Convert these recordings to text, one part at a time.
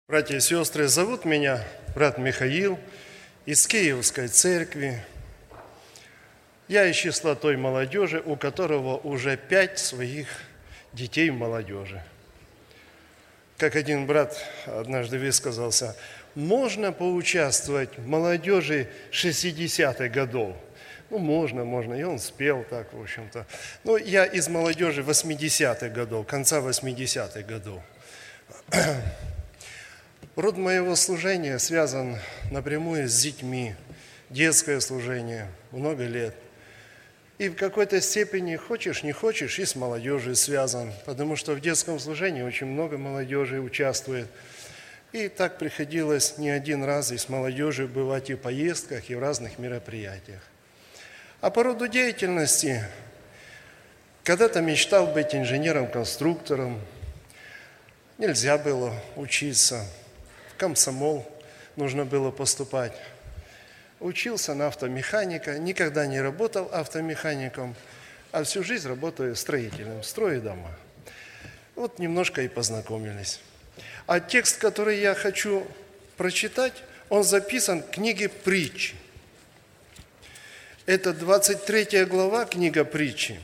Братья и сестры, зовут меня брат Михаил из Киевской церкви. Я из числа той молодежи, у которого уже 5 своих детей в молодежи. Как один брат однажды высказался, можно поучаствовать в молодежи 60-х годов. Можно, и он спел так, в общем-то. Но я из молодежи 80-х годов, конца 80-х годов. Род моего служения связан напрямую с детьми, детское служение, много лет. И в какой-то степени, хочешь, не хочешь, и с молодежью связан, потому что в детском служении очень много молодежи участвует. И так приходилось не один раз и с молодежью бывать и в поездках, и в разных мероприятиях. А по роду деятельности, когда-то мечтал быть инженером-конструктором, нельзя было учиться. В комсомол нужно было поступать. Учился на автомеханика, никогда не работал автомехаником, а всю жизнь работаю строителем, строю дома. Вот немножко и познакомились. А текст, который я хочу прочитать, он записан в книге «Притчи». Это 23 глава, книга «Притчи»,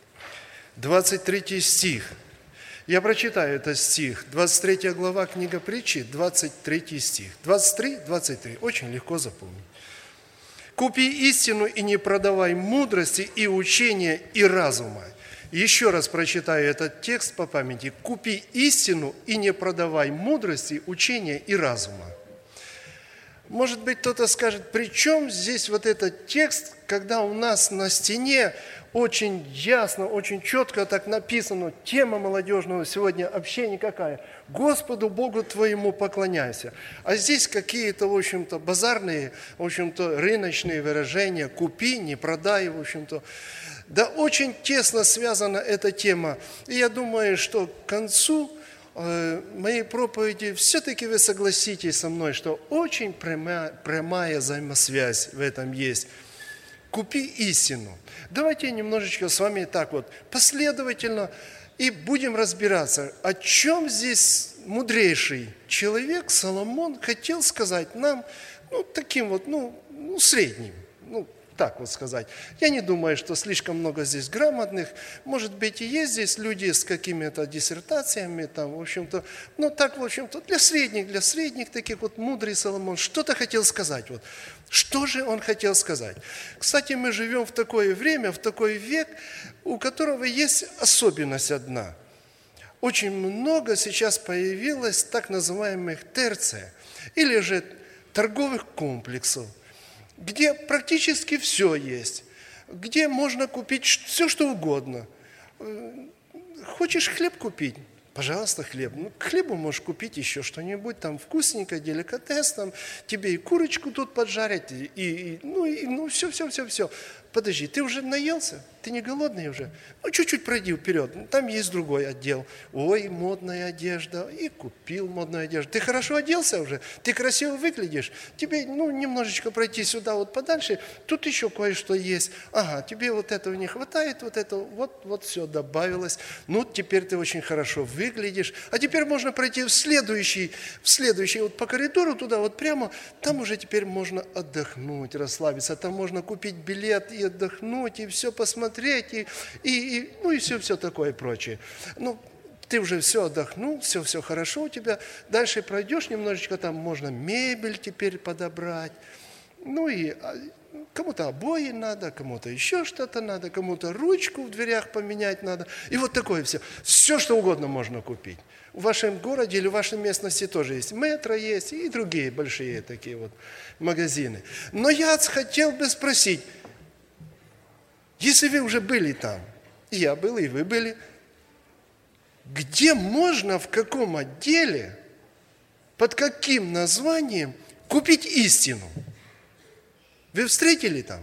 23 стих. Я прочитаю этот стих. 23 глава, книга «Притчи», 23 стих. 23, 23. Очень легко запомнить. «Купи истину и не продавай мудрости и учения и разума». Еще раз прочитаю этот текст по памяти. «Купи истину и не продавай мудрости, учения и разума». Может быть, кто-то скажет, при чем здесь вот этот текст, когда у нас на стене очень ясно, очень четко так написано, тема молодежного сегодня общения какая? Господу Богу твоему поклоняйся. А здесь какие-то, в общем-то, базарные, в общем-то, рыночные выражения, купи, не продай, в общем-то. Да очень тесно связана эта тема. И я думаю, что к концу моей проповеди все-таки вы согласитесь со мной, что очень прямая взаимосвязь в этом есть. Купи истину. Давайте немножечко с вами так вот последовательно и будем разбираться, о чем здесь мудрейший человек Соломон хотел сказать нам, таким вот, средним, так вот сказать. Я не думаю, что слишком много здесь грамотных. Может быть, и есть здесь люди с какими-то диссертациями, там, в общем-то. Так, в общем-то, для средних таких вот мудрый Соломон что-то хотел сказать. Вот. Что же он хотел сказать? Кстати, мы живем в такое время, в такой век, у которого есть особенность одна. Очень много сейчас появилось так называемых терций, или же торговых комплексов, где практически все есть, где можно купить все, что угодно. Хочешь хлеб купить? Пожалуйста, хлеб. К хлебу можешь купить еще что-нибудь там вкусненькое, деликатес, там, тебе и курочку тут поджарить, и все. Подожди, ты уже наелся? Ты не голодный уже? Чуть-чуть пройди вперед, там есть другой отдел. Ой, модная одежда, и купил модную одежду. Ты хорошо оделся уже? Ты красиво выглядишь? Тебе, немножечко пройти сюда вот подальше, тут еще кое-что есть. Ага, тебе вот этого не хватает, вот все добавилось. Теперь ты очень хорошо выглядишь. А теперь можно пройти в следующий, вот по коридору туда, вот прямо, там уже теперь можно отдохнуть, расслабиться. Там можно купить билет и отдохнуть, и все посмотреть, и все такое прочее. Ты уже все отдохнул, все хорошо у тебя. Дальше пройдешь немножечко, там можно мебель теперь подобрать. И кому-то обои надо, кому-то еще что-то надо, кому-то ручку в дверях поменять надо. И вот такое все. Все, что угодно можно купить. В вашем городе или в вашей местности тоже есть. Метро есть и другие большие такие вот магазины. Но я хотел бы спросить, если вы уже были там, и я был, и вы были, где можно, в каком отделе, под каким названием купить истину? Вы встретили там?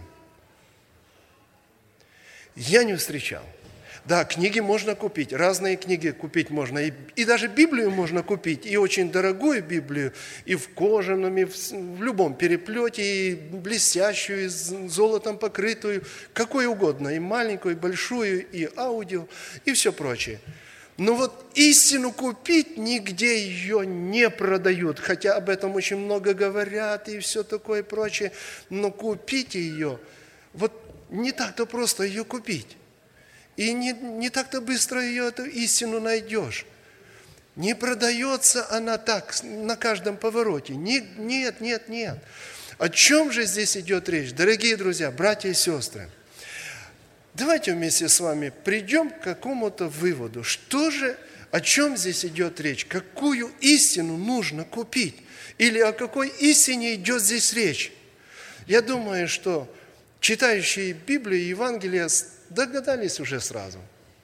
Я не встречал. Да, книги можно купить, разные книги купить можно, и даже Библию можно купить, и очень дорогую Библию, и в кожаном, и в любом переплете, и блестящую, и золотом покрытую, какой угодно, и маленькую, и большую, и аудио, и все прочее. Но вот истину купить нигде ее не продают, хотя об этом очень много говорят и все такое прочее, но купить ее, вот не так-то просто ее купить. И не так-то быстро ее, эту истину найдешь. Не продается она так, на каждом повороте. Нет. О чем же здесь идет речь? Дорогие друзья, братья и сестры, давайте вместе с вами придем к какому-то выводу. О чем здесь идет речь? Какую истину нужно купить? Или о какой истине идет здесь речь? Я думаю, что читающие Библию и Евангелие догадались уже сразу.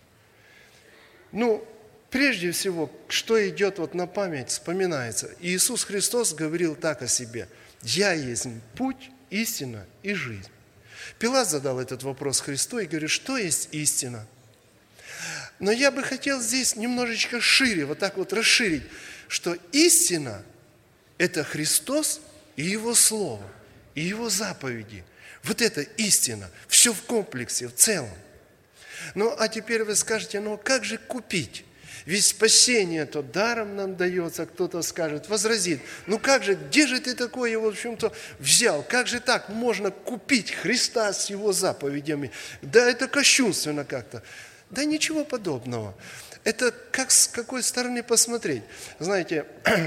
Прежде всего, что идет вот на память, вспоминается. Иисус Христос говорил так о себе: «Я есть путь, истина и жизнь». Пилат задал этот вопрос Христу и говорит: что есть истина? Но я бы хотел здесь немножечко шире, вот так вот расширить, что истина – это Христос и Его Слово, и Его заповеди. Вот это истина, все в комплексе, в целом. А теперь вы скажете: как же купить? Ведь спасение-то даром нам дается, кто-то скажет, возразит: как же, где же ты такое, в общем-то, взял? Как же так можно купить Христа с Его заповедями? Да это кощунственно как-то. Да ничего подобного. Это как с какой стороны посмотреть. Знаете,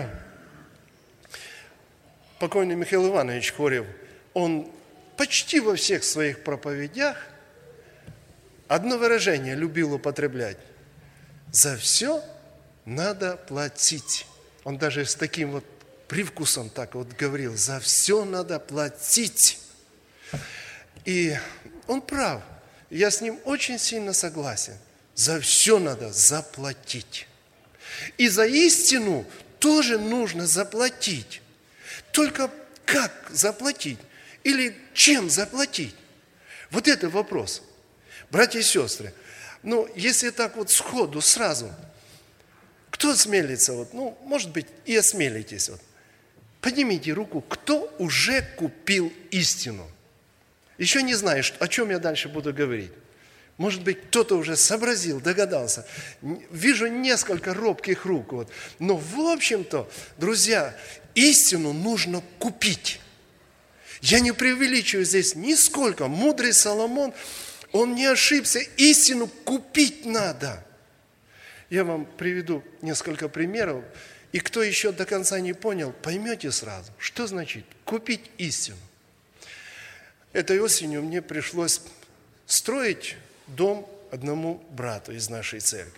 покойный Михаил Иванович Хорев, он почти во всех своих проповедях одно выражение любил употреблять: за все надо платить. Он даже с таким вот привкусом так вот говорил: за все надо платить. И он прав. Я с ним очень сильно согласен. За все надо заплатить. И за истину тоже нужно заплатить. Только как заплатить? Или чем заплатить? Вот это вопрос. Братья и сестры, если так вот сходу, сразу, кто осмелится, может быть, и осмелитесь, поднимите руку, кто уже купил истину. Еще не знаешь, о чем я дальше буду говорить. Может быть, кто-то уже сообразил, догадался. Вижу несколько робких рук. Но, в общем-то, друзья, истину нужно купить. Я не преувеличиваю здесь нисколько. Мудрый Соломон, он не ошибся. Истину купить надо. Я вам приведу несколько примеров. И кто еще до конца не понял, поймете сразу, что значит купить истину. Этой осенью мне пришлось строить дом одному брату из нашей церкви.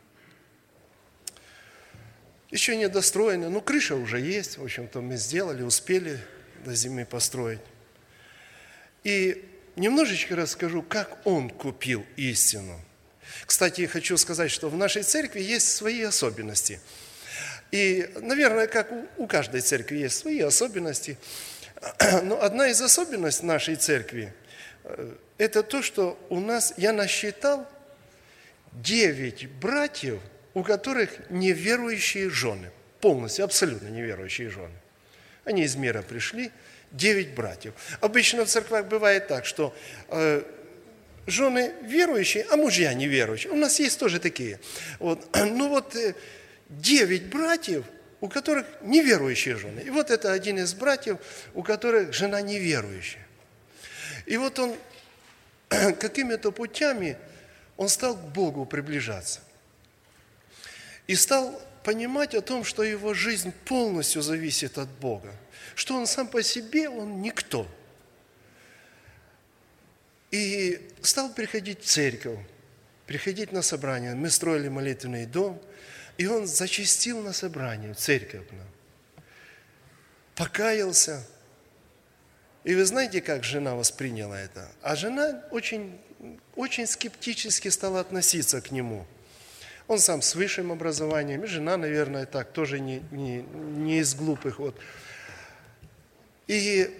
Еще не достроено, но крыша уже есть. В общем-то, мы сделали, успели до зимы построить. И немножечко расскажу, как он купил истину. Кстати, хочу сказать, что в нашей церкви есть свои особенности. И, наверное, как у каждой церкви есть свои особенности. Но одна из особенностей нашей церкви – это то, что у нас, я насчитал 9 братьев, у которых неверующие жены. Полностью, абсолютно неверующие жены. Они из мира пришли, 9 братьев. Обычно в церквах бывает так, что жены верующие, а мужья неверующие. У нас есть тоже такие. 9 братьев, у которых неверующие жены. И вот это один из братьев, у которых жена неверующая. И вот он какими-то путями, он стал к Богу приближаться. И стал понимать о том, что его жизнь полностью зависит от Бога. Что он сам по себе, он никто. И стал приходить в церковь, приходить на собрания. Мы строили молитвенный дом, и он зачастил на собрание, в церковь. Покаялся. И вы знаете, как жена восприняла это? А жена очень, очень скептически стала относиться к нему. Он сам с высшим образованием, и жена, наверное, так, тоже не из глупых. И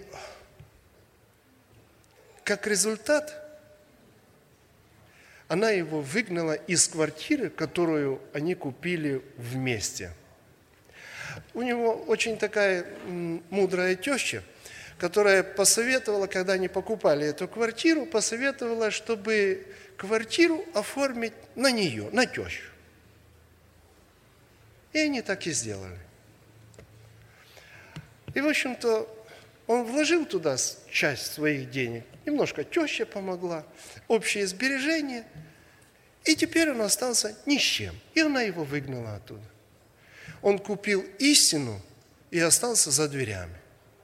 как результат, она его выгнала из квартиры, которую они купили вместе. У него очень такая мудрая теща, которая посоветовала, когда они покупали эту квартиру, посоветовала, чтобы квартиру оформить на нее, на тещу. И они так и сделали. И, в общем-то, он вложил туда часть своих денег. Немножко теща помогла, общее сбережение. И теперь он остался ни с чем. И она его выгнала оттуда. Он купил истину и остался за дверями.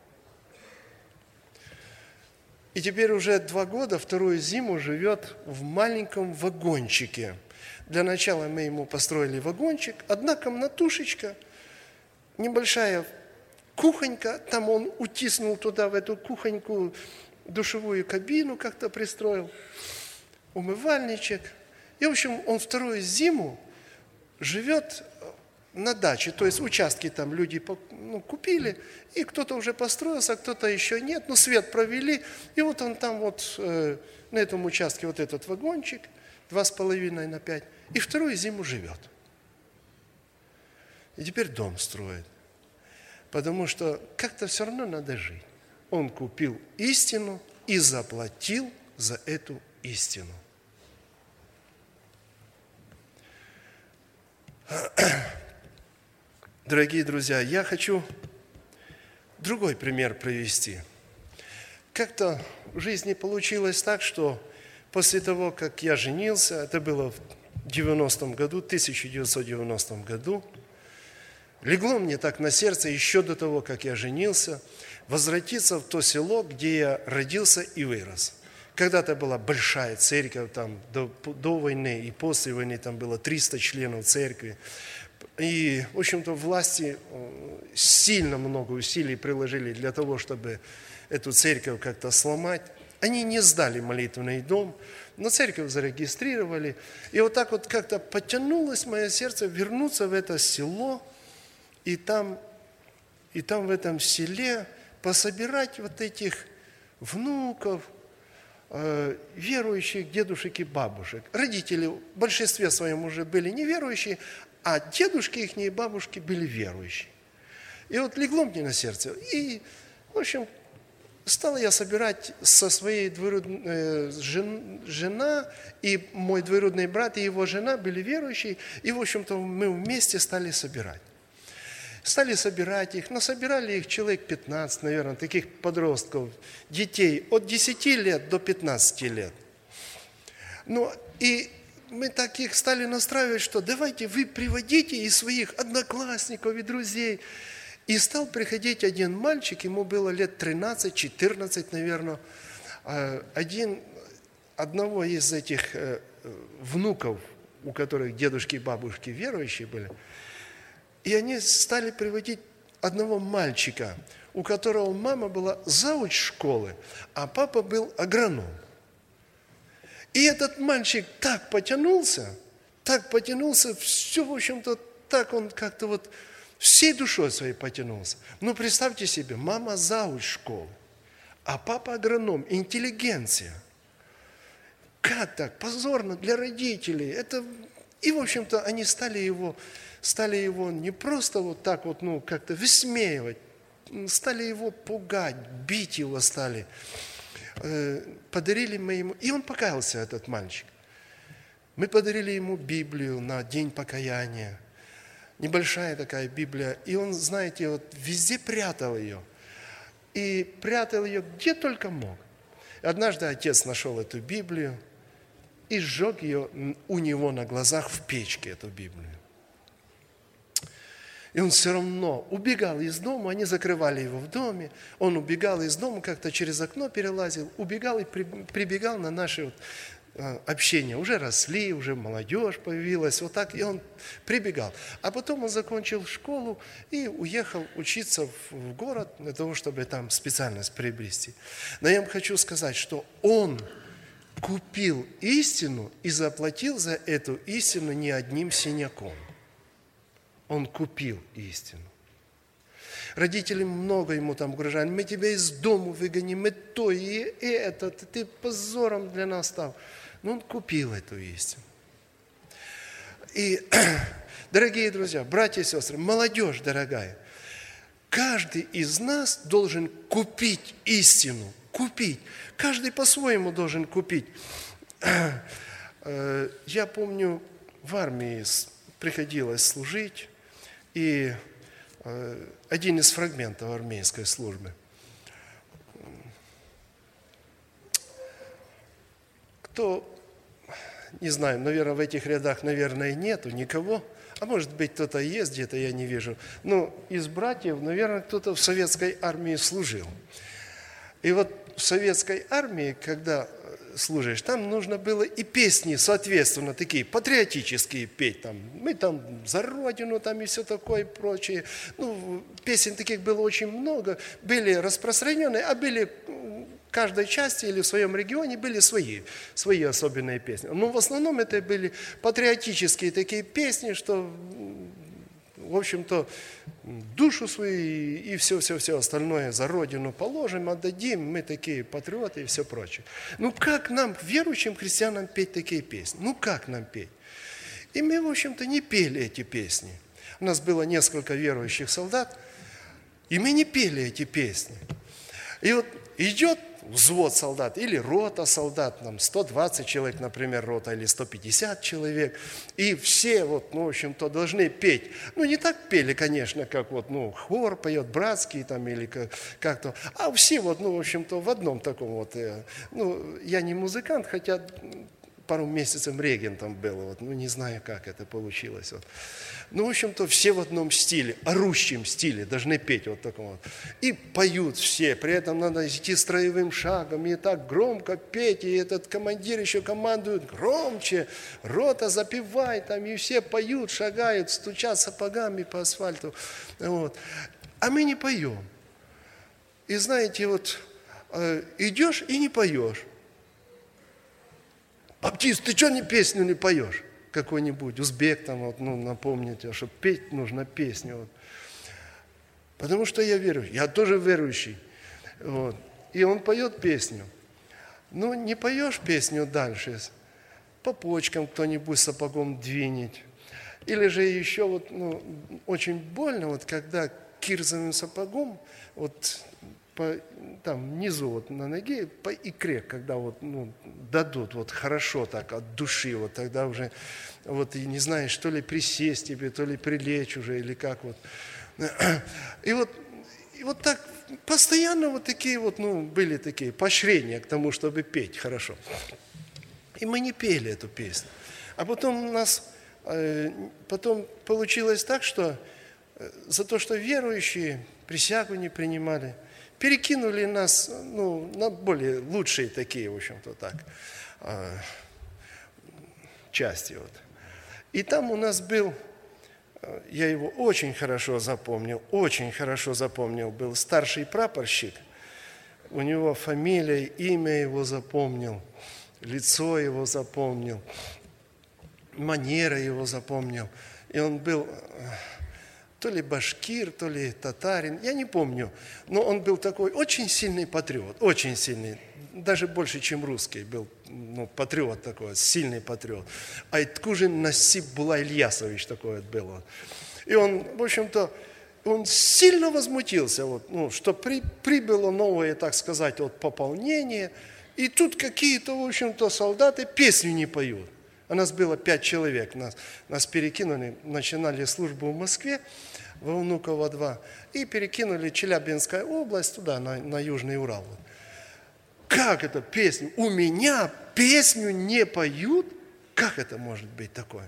И теперь уже 2 года, вторую зиму живет в маленьком вагончике. Для начала мы ему построили вагончик, 1 комнатушечка, небольшая кухонька, там он утиснул туда, в эту кухоньку, душевую кабину как-то пристроил, умывальничек. И, в общем, он вторую зиму живет на даче, то есть участки там люди купили, и кто-то уже построился, кто-то еще нет, свет провели, и вот он там вот на этом участке вот этот вагончик, 2,5 на 5, и вторую зиму живет. И теперь дом строит, потому что как-то все равно надо жить. Он купил истину и заплатил за эту истину. Дорогие друзья, я хочу другой пример привести. Как-то в жизни получилось так, что после того, как я женился, это было в 1990 году, легло мне так на сердце еще до того, как я женился, возвратиться в то село, где я родился и вырос. Когда-то была большая церковь, там до войны и после войны там было 300 членов церкви. И, в общем-то, власти сильно много усилий приложили для того, чтобы эту церковь как-то сломать. Они не сдали молитвенный дом, но церковь зарегистрировали. И вот так вот как-то потянулось мое сердце вернуться в это село, и там в этом селе пособирать вот этих внуков, верующих дедушек и бабушек. Родители в большинстве своем уже были неверующие, а дедушки их и бабушки были верующие. И вот легло мне на сердце. И, в общем, стал я собирать со своей жена и мой двоюродный брат и его жена были верующие. И, в общем-то, мы вместе стали собирать. Стали собирать их, насобирали их человек 15, наверное, таких подростков, детей от 10 лет до 15 лет. И мы таких стали настраивать, что давайте вы приводите и своих одноклассников и друзей. И стал приходить один мальчик, ему было лет 13-14, наверное, одного из этих внуков, у которых дедушки и бабушки верующие были, и они стали приводить одного мальчика, у которого мама была зауч школы, а папа был агроном. И этот мальчик так потянулся, все, в общем-то, так он как-то вот всей душой своей потянулся. Представьте себе, мама зауч школы, а папа агроном, интеллигенция. Как так? Позорно для родителей. И, в общем-то, они стали его не просто вот так вот, как-то высмеивать, стали его пугать, бить его стали. Подарили мы ему, и он покаялся, этот мальчик. Мы подарили ему Библию на День покаяния. Небольшая такая Библия. И он, знаете, вот везде прятал ее. И прятал ее где только мог. Однажды отец нашел эту Библию и сжег ее у него на глазах в печке, эту Библию. И он все равно убегал из дома, они закрывали его в доме, он убегал из дома, как-то через окно перелазил, убегал и прибегал на наши общения. Уже росли, уже молодежь появилась, вот так, и он прибегал. А потом он закончил школу и уехал учиться в город для того, чтобы там специальность приобрести. Но я вам хочу сказать, что он купил истину и заплатил за эту истину не одним синяком. Он купил истину. Родители много ему там угрожали. Мы тебя из дому выгоним, и то, и это. Ты позором для нас стал. Но он купил эту истину. И, дорогие друзья, братья и сестры, молодежь дорогая, каждый из нас должен купить истину. Купить. Каждый по-своему должен купить. Я помню, в армии приходилось служить. И один из фрагментов армейской службы. Кто, не знаю, наверное, в этих рядах, наверное, нету никого, а может быть, кто-то есть где-то, я не вижу. Но из братьев, наверное, кто-то в советской армии служил. И вот в советской армии, когда служишь, там нужно было и песни, соответственно, такие патриотические петь. Там, мы там за Родину, там и все такое и прочее. Ну, песен таких было очень много, были распространенные, а были в каждой части или в своем регионе были свои особенные песни. Но в основном это были патриотические такие песни, что, в общем-то, душу свою и все остальное за Родину положим, отдадим, мы такие патриоты и все прочее. Ну как нам, верующим христианам, петь такие песни? Ну как нам петь? И мы, в общем-то, не пели эти песни. У нас было несколько верующих солдат, и мы не пели эти песни. И вот идет взвод солдат или рота солдат, там 120 человек, например, рота, или 150 человек, и все вот, ну, в общем-то, должны петь. Ну, не так пели, конечно, как вот, ну, хор поет, братский там, или как-то, а все вот, ну, в общем-то, в одном таком вот, ну, я не музыкант, хотя пару месяцев регентом был, вот, ну, не знаю, как это получилось, вот. Ну, в общем-то, все в одном стиле, орущем стиле должны петь вот таком вот. И поют все, при этом надо идти строевым шагом, и так громко петь, и этот командир еще командует громче, рота запевай, там, и все поют, шагают, стучат сапогами по асфальту, вот. А мы не поем. И знаете, вот, идешь и не поешь. Баптист, ты что не песню не поешь? Какой-нибудь узбек там, вот, ну, напомните, что петь нужно песню. Вот. Потому что я верующий, я тоже верующий. Вот. И он поет песню. Ну, не поешь песню дальше, по почкам кто-нибудь сапогом двинет. Или же еще вот, ну, очень больно, вот, когда кирзовым сапогом, вот, там внизу вот на ноге, по икре, когда вот, ну, дадут вот хорошо так от души, вот тогда уже вот и не знаешь, то ли присесть тебе, то ли прилечь уже, или как вот. И вот так постоянно вот такие вот, ну, были такие поощрения к тому, чтобы петь хорошо. И мы не пели эту песню. А потом у нас, потом получилось так, что за то, что верующие присягу не принимали, перекинули нас, ну, на более лучшие такие, в общем-то, так, части. Вот. И там у нас был, я его очень хорошо запомнил, был старший прапорщик. У него фамилия, имя его запомнил, лицо его запомнил, манера его запомнил. И он был то ли башкир, то ли татарин, я не помню. Но он был такой очень сильный патриот, очень сильный, даже больше, чем русский был, ну, патриот такой, сильный патриот. Айткужин Насип Булай-Ильясович такой вот был. И он, в общем-то, он сильно возмутился, вот, ну, что прибыло новое, так сказать, вот, пополнение, и тут какие-то, в общем-то, солдаты песню не поют. А нас было 5 человек, нас перекинули, начинали службу в Москве, во Внуково 2, и перекинули Челябинская область туда, на Южный Урал. Как это песню? У меня песню не поют? Как это может быть такое?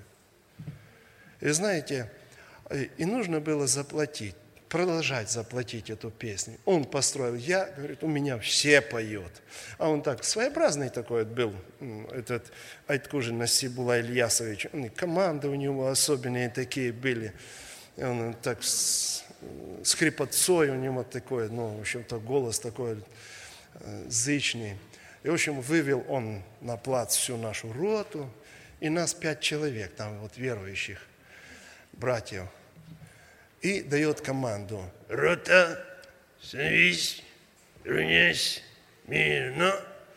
И знаете, и нужно было заплатить, продолжать заплатить эту песню. Он построил, говорит, у меня все поют. А он так, своеобразный такой был, этот Айткужин Насип Булай-Ильясович. Команды у него особенные такие были. Он так с хрипотцой у него такой, ну, в общем-то, голос такой зычный. И, в общем, вывел он на плац всю нашу роту, и нас 5 человек, там вот верующих братьев. И дает команду: рота, становись, равняйся, мирно.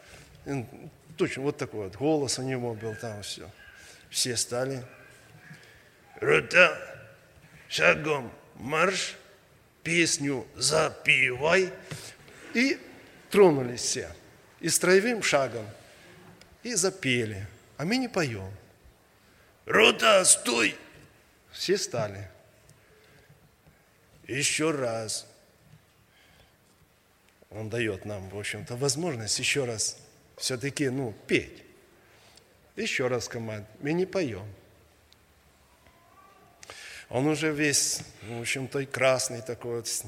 Точно вот такой вот голос у него был там все. Все стали. Рота, шагом марш, песню запевай. И тронулись все. И строевым шагом. И запели. А мы не поем. Рота, стой! Все стали. еще раз. Он дает нам, в общем-то, возможность еще раз все-таки, петь. Еще раз команда. Мы не поем. Он уже весь, в общем-то, и красный такой вот.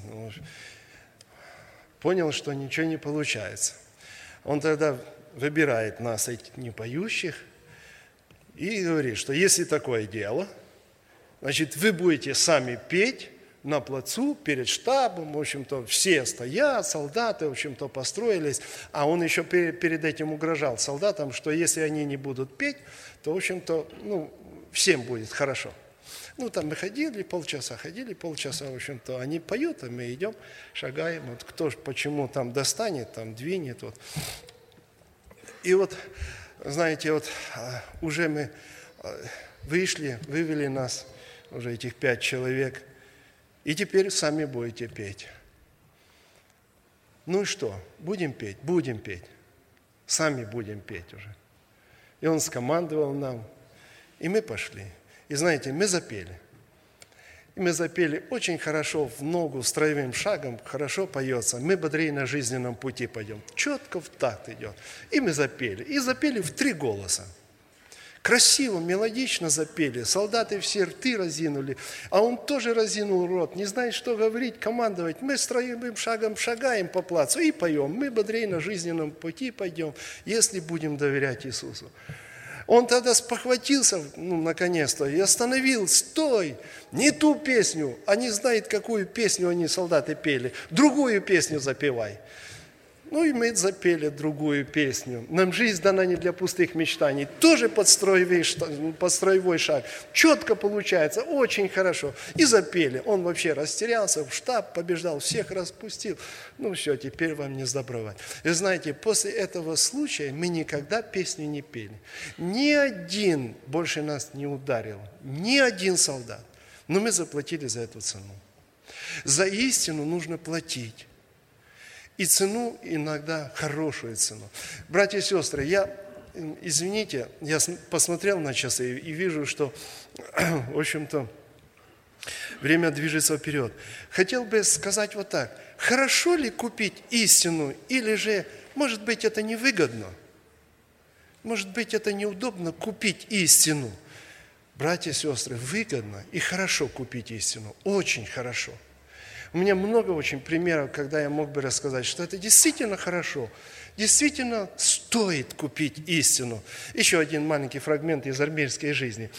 Понял, что ничего не получается. Он тогда выбирает нас, этих непоющих, и говорит, что если такое дело, значит, вы будете сами петь на плацу перед штабом, в общем-то, все стоят, солдаты, в общем-то, построились, а он еще перед этим угрожал солдатам, что если они не будут петь, то, в общем-то, всем будет хорошо. Там мы ходили полчаса, в общем-то, они поют, а мы идем, шагаем, вот кто почему там достанет, там двинет, вот. И вот, знаете, вот уже мы вышли, вывели нас, уже этих 5 человек, и теперь сами будете петь. Ну и что, будем петь? Будем петь. Сами будем петь уже. И он скомандовал нам, и мы пошли. И знаете, мы запели. И мы запели очень хорошо, в ногу, строевым шагом, хорошо поется. Мы бодрее на жизненном пути пойдем. Четко в такт идет. И мы запели. И запели в 3 голоса. Красиво, мелодично запели. Солдаты все рты разинули. А он тоже разинул рот. Не знает, что говорить, командовать. Мы строевым шагом шагаем по плацу и поем. Мы бодрее на жизненном пути пойдем, если будем доверять Иисусу. Он тогда спохватился, наконец-то, и остановил, стой, не ту песню, а не знает, какую песню они, солдаты, пели, другую песню запевай. И мы запели другую песню. Нам жизнь дана не для пустых мечтаний. Тоже под строевой шаг. Четко получается, очень хорошо. И запели. Он вообще растерялся, в штаб побеждал, всех распустил. Все, теперь вам не сдобровать. И знаете, после этого случая мы никогда песню не пели. Ни один больше нас не ударил. Ни один солдат. Но мы заплатили за эту цену. За истину нужно платить. И цену иногда, хорошую цену. Братья и сестры, извините, я посмотрел на часы и вижу, что, в общем-то, время движется вперед. Хотел бы сказать вот так. Хорошо ли купить истину, или же, может быть, это невыгодно? Может быть, это неудобно купить истину? Братья и сестры, выгодно и хорошо купить истину. Очень хорошо. У меня много очень примеров, когда я мог бы рассказать, что это действительно хорошо, действительно стоит купить истину. Еще один маленький фрагмент из армейской жизни.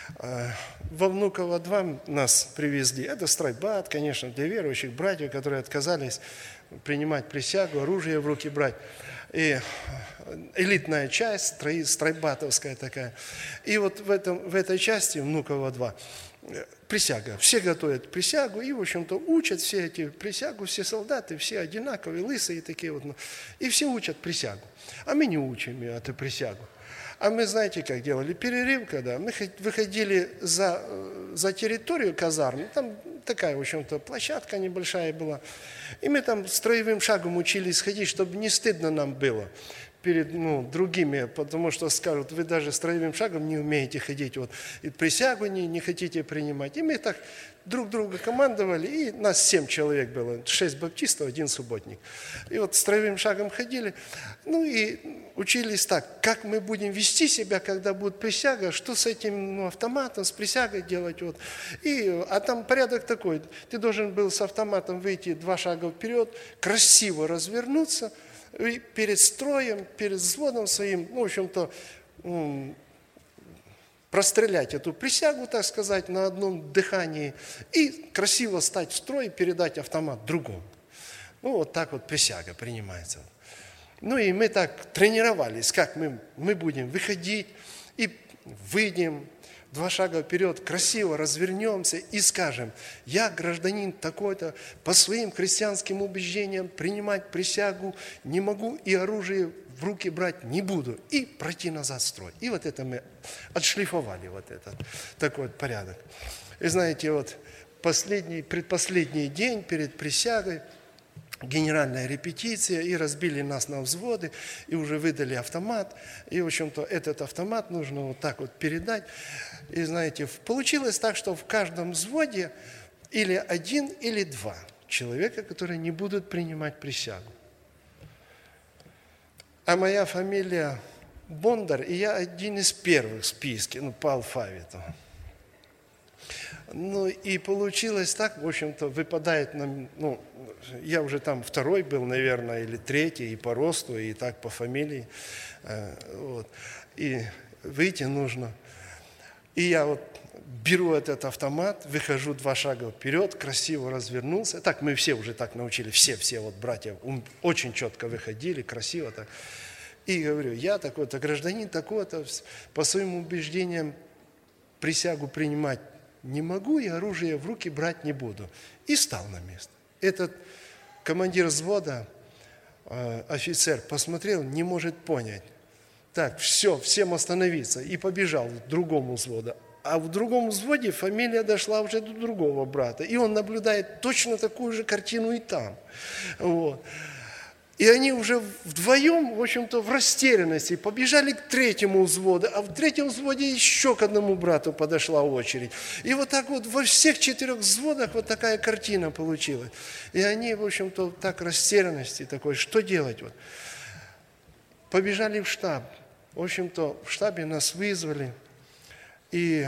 Во Внуково 2 нас привезли. Это стройбат, конечно, для верующих братьев, которые отказались принимать присягу, оружие в руки брать. И элитная часть, стройбатовская такая. И вот в этой части Внуково 2 присяга. Все готовят присягу и, в общем-то, учат все эти присягу, все солдаты, все одинаковые, лысые такие вот. И все учат присягу. А мы не учим эту присягу. А мы, знаете, как делали? Перерыв, когда мы выходили за территорию казармы, там такая, в общем-то, площадка небольшая была. И мы там строевым шагом учились ходить, чтобы не стыдно нам было перед другими, потому что скажут, вы даже строевым шагом не умеете ходить, вот, и присягу не хотите принимать. И мы так друг друга командовали, и нас 7 человек было, 6 баптистов, 1 субботник. И вот строевым шагом ходили, и учились так, как мы будем вести себя, когда будет присяга, что с этим автоматом, с присягой делать. Вот. А там порядок такой, ты должен был с автоматом выйти 2 шага вперед, красиво развернуться, и перед строем, перед взводом своим, в общем-то, прострелять эту присягу, так сказать, на одном дыхании и красиво стать в строй и передать автомат другому. Вот так вот присяга принимается. И мы так тренировались, как мы будем выходить и выйдем 2 шага вперед, красиво развернемся и скажем, я гражданин такой-то, по своим христианским убеждениям принимать присягу не могу и оружие в руки брать не буду. И пройти назад в строй. И вот это мы отшлифовали, вот этот такой вот порядок. И знаете, вот предпоследний день перед присягой, генеральная репетиция, и разбили нас на взводы, и уже выдали автомат. И, в общем-то, этот автомат нужно вот так вот передать. И, знаете, получилось так, что в каждом взводе или один, или два человека, которые не будут принимать присягу. А моя фамилия Бондар, и я один из первых в списке, по алфавиту. И получилось так, в общем-то, выпадает, я уже там второй был, наверное, или третий, и по росту, и так по фамилии. И выйти нужно. И я беру этот автомат, выхожу 2 шага вперед, красиво развернулся. Так, мы все уже так научили, все братья очень четко выходили, красиво так. И говорю, я такой-то гражданин, такой-то, по своим убеждениям присягу принимать не могу, и оружие в руки брать не буду. И стал на место. Этот командир взвода, офицер, посмотрел, не может понять. Так, все, всем остановиться. И побежал к другому взводу. А в другом взводе фамилия дошла уже до другого брата. И он наблюдает точно такую же картину и там. И они уже вдвоем, в общем-то, в растерянности побежали к третьему взводу, а в третьем взводе еще к одному брату подошла очередь. И так во всех 4 взводах такая картина получилась. И они, в общем-то, так растерянности такой, что делать? Побежали в штаб. В общем-то, в штабе нас вызвали. И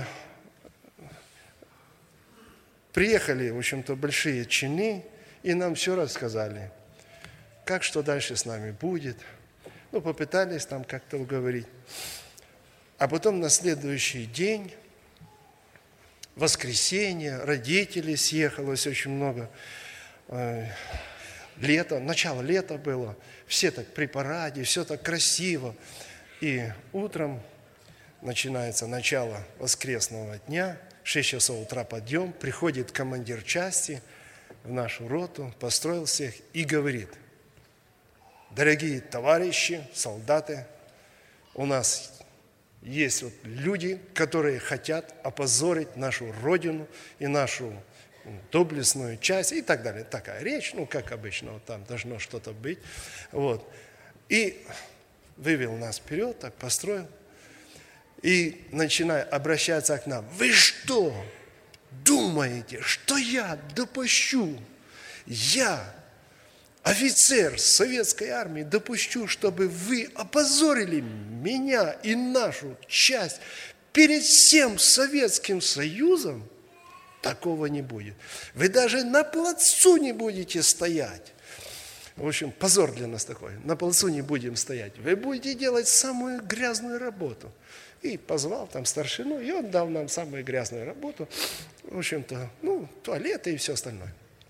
приехали, в общем-то, большие чины, и нам все рассказали. Как, что дальше с нами будет. Попытались там как-то уговорить. А потом на следующий день, воскресенье, родителей съехалось очень много. Лето, начало лета было. Все так при параде, все так красиво. И утром начинается начало воскресного дня. 6 часов утра подъем. Приходит командир части в нашу роту, построил всех и говорит: дорогие товарищи, солдаты, у нас есть люди, которые хотят опозорить нашу Родину и нашу доблестную часть и так далее. Такая речь, как обычно, там должно что-то быть. И вывел нас вперед, так построил. И начинает обращаться к нам: вы что, думаете, что я допущу? Я, офицер советской армии, допущу, чтобы вы опозорили меня и нашу часть перед всем Советским Союзом? Такого не будет. Вы даже на плацу не будете стоять. В общем, позор для нас такой. На плацу не будем стоять. Вы будете делать самую грязную работу. И позвал там старшину, и он дал нам самую грязную работу. В общем-то, туалеты и все остальное.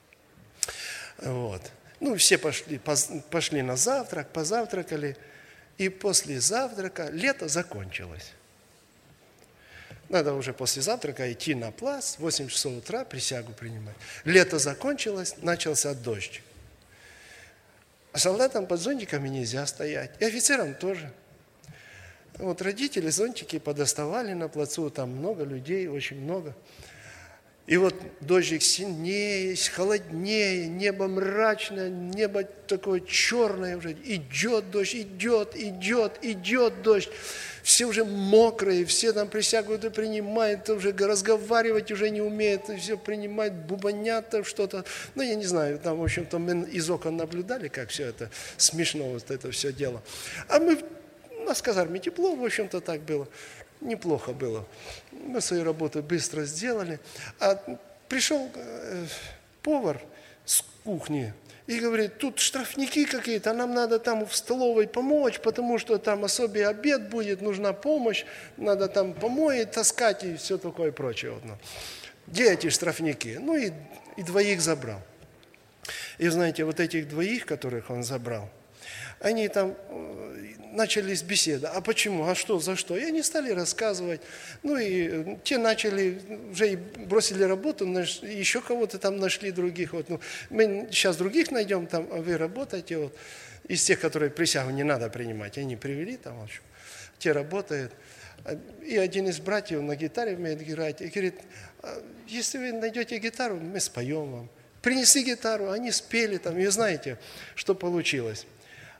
Все пошли на завтрак, позавтракали. И после завтрака лето закончилось. Надо уже после завтрака идти на плац, в 8 часов утра присягу принимать. Лето закончилось, начался дождь. А солдатам под зонтиками нельзя стоять. И офицерам тоже. Родители зонтики подоставали на плацу, там много людей, очень много. И дождик сильнее, холоднее, небо мрачное, небо такое черное уже. Идет дождь, идет дождь. Все уже мокрые, все там присягу принимают, уже разговаривать уже не умеют, все принимают, бубонят что-то. Я не знаю, там, в общем-то, мы из окон наблюдали, как все это смешно, это все дело. А у нас в казарме тепло, в общем-то, так было. Неплохо было. Мы свою работу быстро сделали. А пришел повар с кухни и говорит: тут штрафники какие-то, нам надо там в столовой помочь, потому что там особый обед будет, нужна помощь, надо там помои таскать и все такое прочее. Где эти штрафники? И 2 забрал. И знаете, этих 2, которых он забрал, они там начались беседы. А почему? А что? За что? И они стали рассказывать. И те начали, уже и бросили работу, еще кого-то там нашли других. Мы сейчас других найдем, там, а вы работаете. Из тех, которые присягу не надо принимать, они привели там, в общем, те работают. И один из братьев на гитаре умеет играть. И говорит: если вы найдете гитару, мы споем вам. Принесли гитару, они спели там. И знаете, что получилось?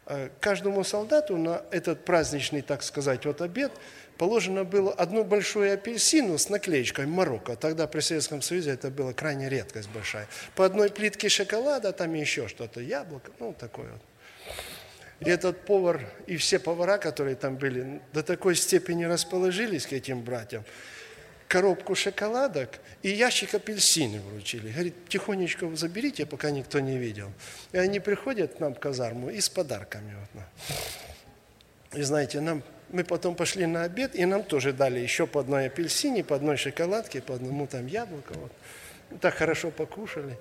каждому солдату на этот праздничный, так сказать, вот обед положено было одну большую апельсину с наклеечкой Марокко. Тогда при Советском Союзе это была крайне редкость большая. По одной плитке шоколада, там еще что-то, яблоко, такое вот. И этот повар, и все повара, которые там были, до такой степени расположились к этим братьям, коробку шоколадок и ящик апельсины вручили. Говорит, тихонечко заберите, пока никто не видел. И они приходят к нам в казарму и с подарками. И знаете, мы потом пошли на обед, и нам тоже дали еще по одной апельсине, по одной шоколадке, по одному там яблоку. Так хорошо покушали.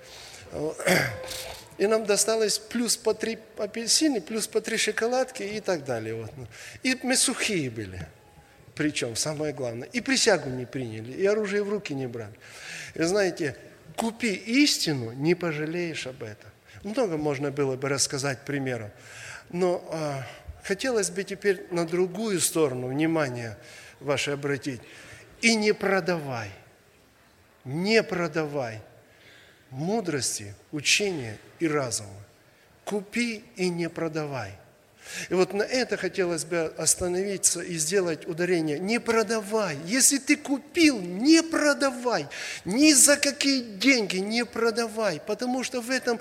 И нам досталось плюс по 3 апельсины, плюс по 3 шоколадки и так далее. И мы сухие были. Причем, самое главное, и присягу не приняли, и оружие в руки не брали. И знаете, купи истину, не пожалеешь об этом. Много можно было бы рассказать примеров. Но хотелось бы теперь на другую сторону внимание ваше обратить. И не продавай мудрости, учения и разума. Купи и не продавай. И вот на это хотелось бы остановиться и сделать ударение. Не продавай. Если ты купил, не продавай. Ни за какие деньги не продавай. Потому что в этом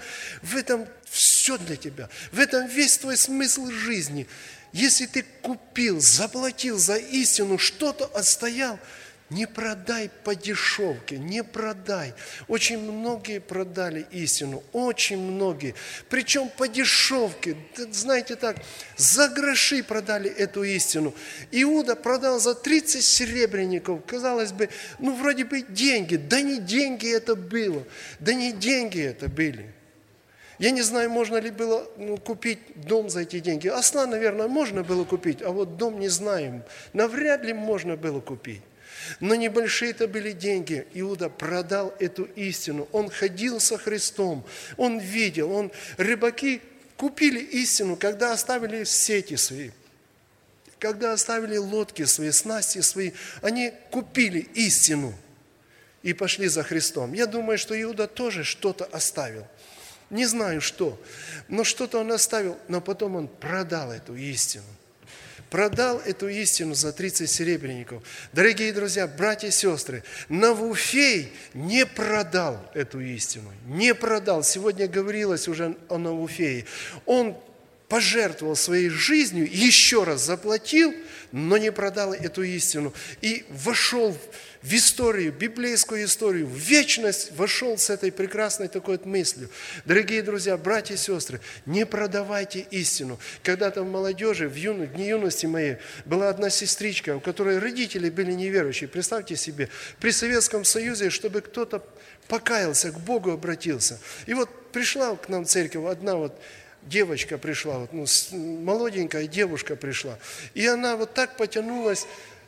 все для тебя. В этом весь твой смысл жизни. Если ты купил, заплатил за истину, что-то отстоял, не продай по дешевке, не продай. Очень многие продали истину, очень многие. Причем по дешевке, знаете так, за гроши продали эту истину. Иуда продал за 30 серебряников, казалось бы, вроде бы деньги. Да не деньги это было, да не деньги это были. Я не знаю, можно ли было купить дом за эти деньги. Осла, наверное, можно было купить, а вот дом не знаем. Навряд ли можно было купить. Но небольшие это были деньги. Иуда продал эту истину. Он ходил со Христом. Он видел. Рыбаки купили истину, когда оставили сети свои. Когда оставили лодки свои, снасти свои. Они купили истину и пошли за Христом. Я думаю, что Иуда тоже что-то оставил. Не знаю что. Но что-то он оставил. Но потом он продал эту истину. Продал эту истину за 30 серебряников. Дорогие друзья, братья и сестры, Навуфей не продал эту истину. Не продал. Сегодня говорилось уже о Навуфее. Он пожертвовал своей жизнью, еще раз заплатил, но не продал эту истину. И вошел в историю, библейскую историю, в вечность вошел с этой прекрасной такой вот мыслью. Дорогие друзья, братья и сестры, не продавайте истину. Когда-то в молодежи, в дни юности моей, была одна сестричка, у которой родители были неверующие. Представьте себе, при Советском Союзе, чтобы кто-то покаялся, к Богу обратился. И вот пришла к нам в церковь одна вот девочка пришла, молоденькая девушка пришла. И она вот так потянулась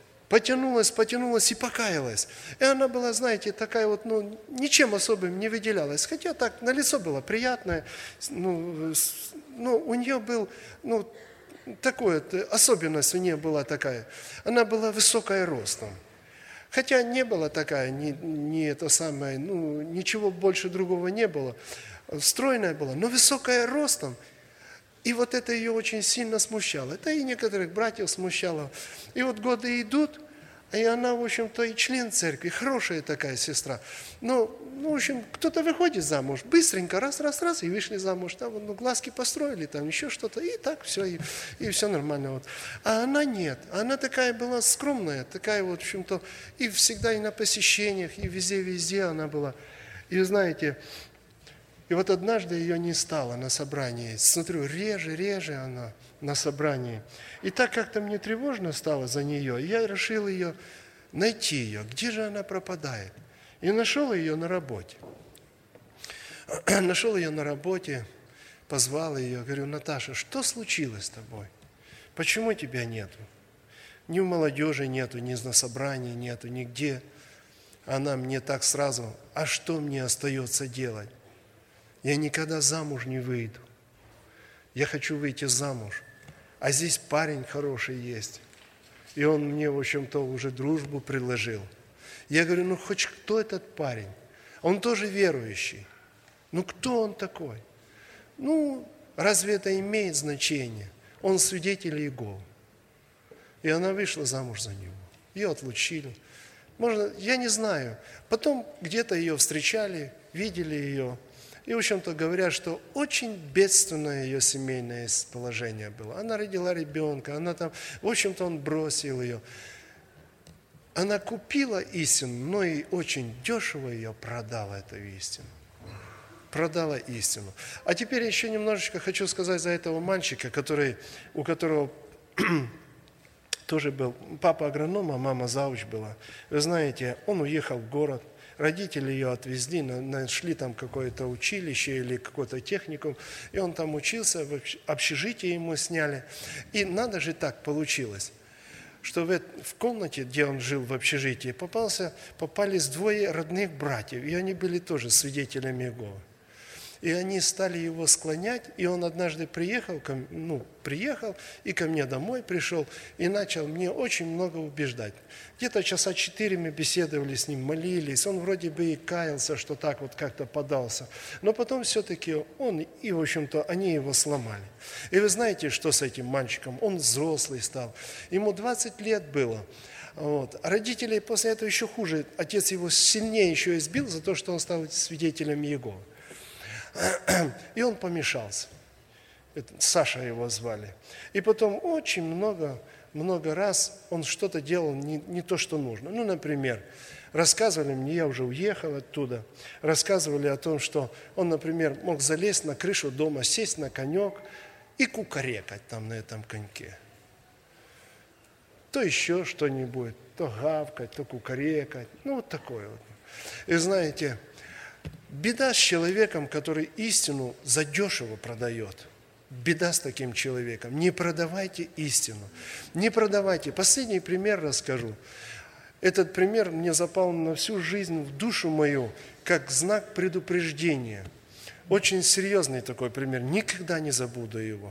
и покаялась. И она была, знаете, такая вот, ничем особым не выделялась. Хотя так, на лицо было приятное. У нее был, такое, особенность у нее была такая. Она была высокая ростом. Хотя не была такая, не это самое, ничего больше другого не было. Стройная была, но высокая ростом. И вот это ее очень сильно смущало. Это и некоторых братьев смущало. И вот годы идут, и она, в общем-то, и член церкви, хорошая такая сестра. В общем, кто-то выходит замуж, быстренько, раз, и вышли замуж. Там, глазки построили, там еще что-то, и так все, и все нормально. Вот. А она нет. Она такая была скромная, такая вот, в общем-то, и всегда и на посещениях, и везде она была. И знаете, и вот однажды ее не стало на собрании. Смотрю, реже она на собрании. И так как-то мне тревожно стало за нее. Я решил найти ее. Где же она пропадает? И нашел ее на работе. Позвал ее. Говорю, Наташа, что случилось с тобой? Почему тебя нету? Ни в молодежи нету, ни на собрании нету, нигде. Она мне так сразу, а что мне остается делать? Я никогда замуж не выйду. Я хочу выйти замуж. А здесь парень хороший есть. И он мне, в общем-то, уже дружбу предложил. Я говорю, хоть кто этот парень? Он тоже верующий. Кто он такой? Разве это имеет значение? Он свидетель Иеговы. И она вышла замуж за него. Ее отлучили. Можно, я не знаю. Потом где-то ее встречали, видели ее. И, в общем-то, говорят, что очень бедственное ее семейное положение было. Она родила ребенка, она там, в общем-то, он бросил ее. Она купила истину, но и очень дешево ее продала, эту истину. Продала истину. А теперь еще немножечко хочу сказать за этого мальчика, у которого тоже был папа агроном, а мама завуч была. Вы знаете, он уехал в город, родители ее отвезли, нашли там какое-то училище или какой-то техникум, и он там учился, в общежитие ему сняли. И надо же так получилось, что в комнате, где он жил в общежитии, попались двое родных братьев, и они были тоже свидетелями Иеговы. И они стали его склонять, и он однажды приехал и ко мне домой пришел, и начал мне очень много убеждать. Где-то часа 4 мы беседовали с ним, молились, он вроде бы и каялся, что так вот как-то подался. Но потом все-таки в общем-то, они его сломали. И вы знаете, что с этим мальчиком? Он взрослый стал, ему 20 лет было. Вот. А родители после этого еще хуже, отец его сильнее еще избил за то, что он стал свидетелем Иеговы. И он помешался. Саша его звали. И потом очень много раз он что-то делал не то, что нужно. Например, рассказывали мне, я уже уехал оттуда, рассказывали о том, что он, например, мог залезть на крышу дома, сесть на конек и кукарекать там на этом коньке. То еще что-нибудь, то гавкать, то кукарекать, вот такое вот. И знаете, беда с человеком, который истину задешево продает. Беда с таким человеком. Не продавайте истину. Не продавайте. Последний пример расскажу. Этот пример мне запал на всю жизнь в душу мою, как знак предупреждения. Очень серьезный такой пример. Никогда не забуду его.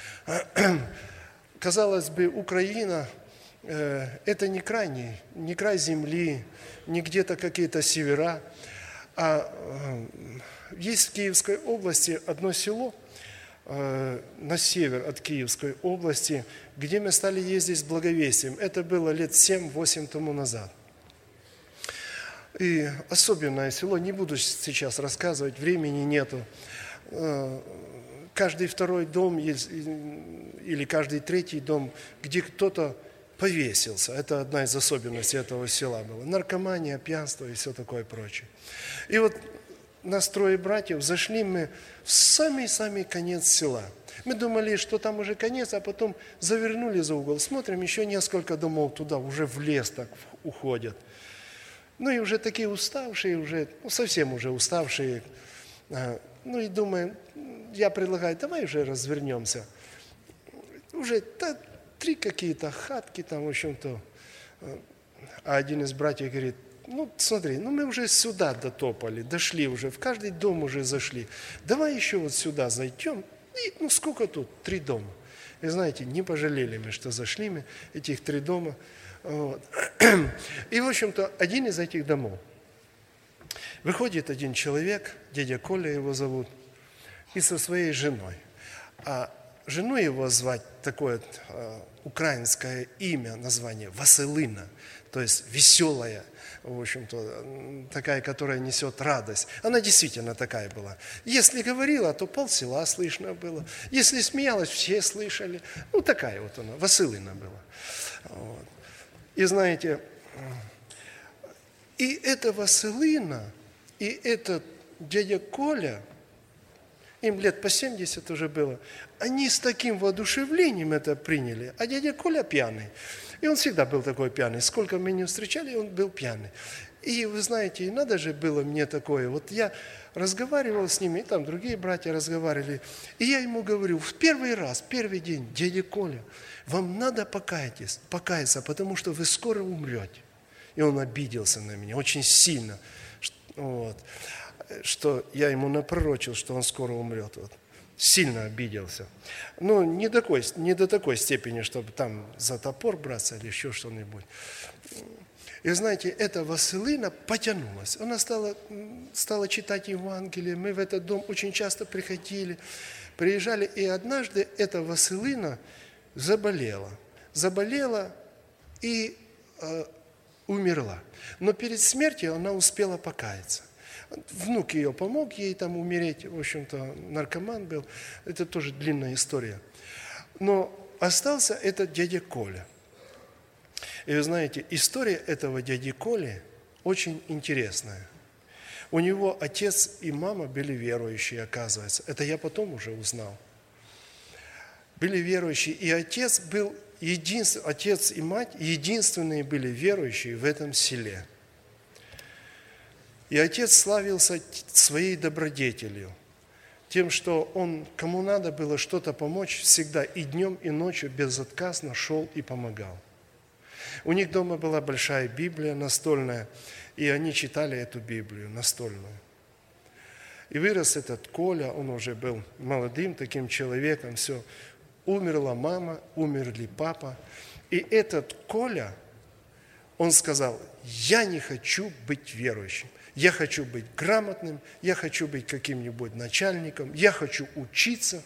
Казалось бы, Украина – это не край земли, не где-то какие-то севера. А есть в Киевской области одно село на север от Киевской области, где мы стали ездить с благовестием. Это было лет 7-8 тому назад. И особенное село, не буду сейчас рассказывать, времени нету. Каждый второй дом или каждый третий дом, где кто-то повесился. Это одна из особенностей этого села была. Наркомания, пьянство и все такое прочее. И вот нас 3 братьев, зашли мы в самый-самый конец села. Мы думали, что там уже конец, а потом завернули за угол. Смотрим, еще несколько домов туда, уже в лес так уходят. И уже такие уставшие, совсем уже уставшие. И думаем, я предлагаю, давай уже развернемся. Уже 3 какие-то хатки там, в общем-то. А один из братьев говорит, смотри, мы уже сюда дотопали, дошли уже, в каждый дом уже зашли. Давай еще вот сюда зайдем. И, сколько тут? 3 дома. И знаете, не пожалели мы, что зашли мы, этих 3 дома. Вот. И, в общем-то, один из этих домов. Выходит один человек, дядя Коля его зовут, и со своей женой. А жену его звать такое украинское имя, название Василина, то есть веселая, в общем-то, такая, которая несет радость. Она действительно такая была. Если говорила, то полсела слышно было. Если смеялась, все слышали. Такая вот она, Василина была. Вот. И знаете, и эта Василина, и этот дядя Коля, им лет по 70 уже было, они с таким воодушевлением это приняли. А дядя Коля пьяный. И он всегда был такой пьяный. Сколько мы не встречали, он был пьяный. И вы знаете, надо же было мне такое. Вот я разговаривал с ними, и там другие братья разговаривали. И я ему говорю, в первый день, дядя Коля, вам надо покаяться, потому что вы скоро умрете. И он обиделся на меня очень сильно. Вот. Что я ему напророчил, что он скоро умрет. Вот. Сильно обиделся. Не до такой степени, чтобы там за топор браться или еще что-нибудь. И знаете, эта Василина потянулась. Она стала читать Евангелие. Мы в этот дом очень часто приходили, приезжали. И однажды эта Василина заболела. Заболела и умерла. Но перед смертью она успела покаяться. Внук ее помог ей там умереть. В общем-то, наркоман был. Это тоже длинная история. Но остался этот дядя Коля. И вы знаете, история этого дяди Коли очень интересная. У него отец и мама были верующие, оказывается. Это я потом уже узнал. Были верующие, и отец был отец и мать единственные были верующие в этом селе. И отец славился своей добродетелью, тем, что он, кому надо было что-то помочь, всегда и днем, и ночью безотказно шел и помогал. У них дома была большая Библия настольная, и они читали эту Библию настольную. И вырос этот Коля, он уже был молодым таким человеком, все. Умерла мама, умерли папа. И этот Коля, он сказал: я не хочу быть верующим. Я хочу быть грамотным, я хочу быть каким-нибудь начальником, я хочу учиться.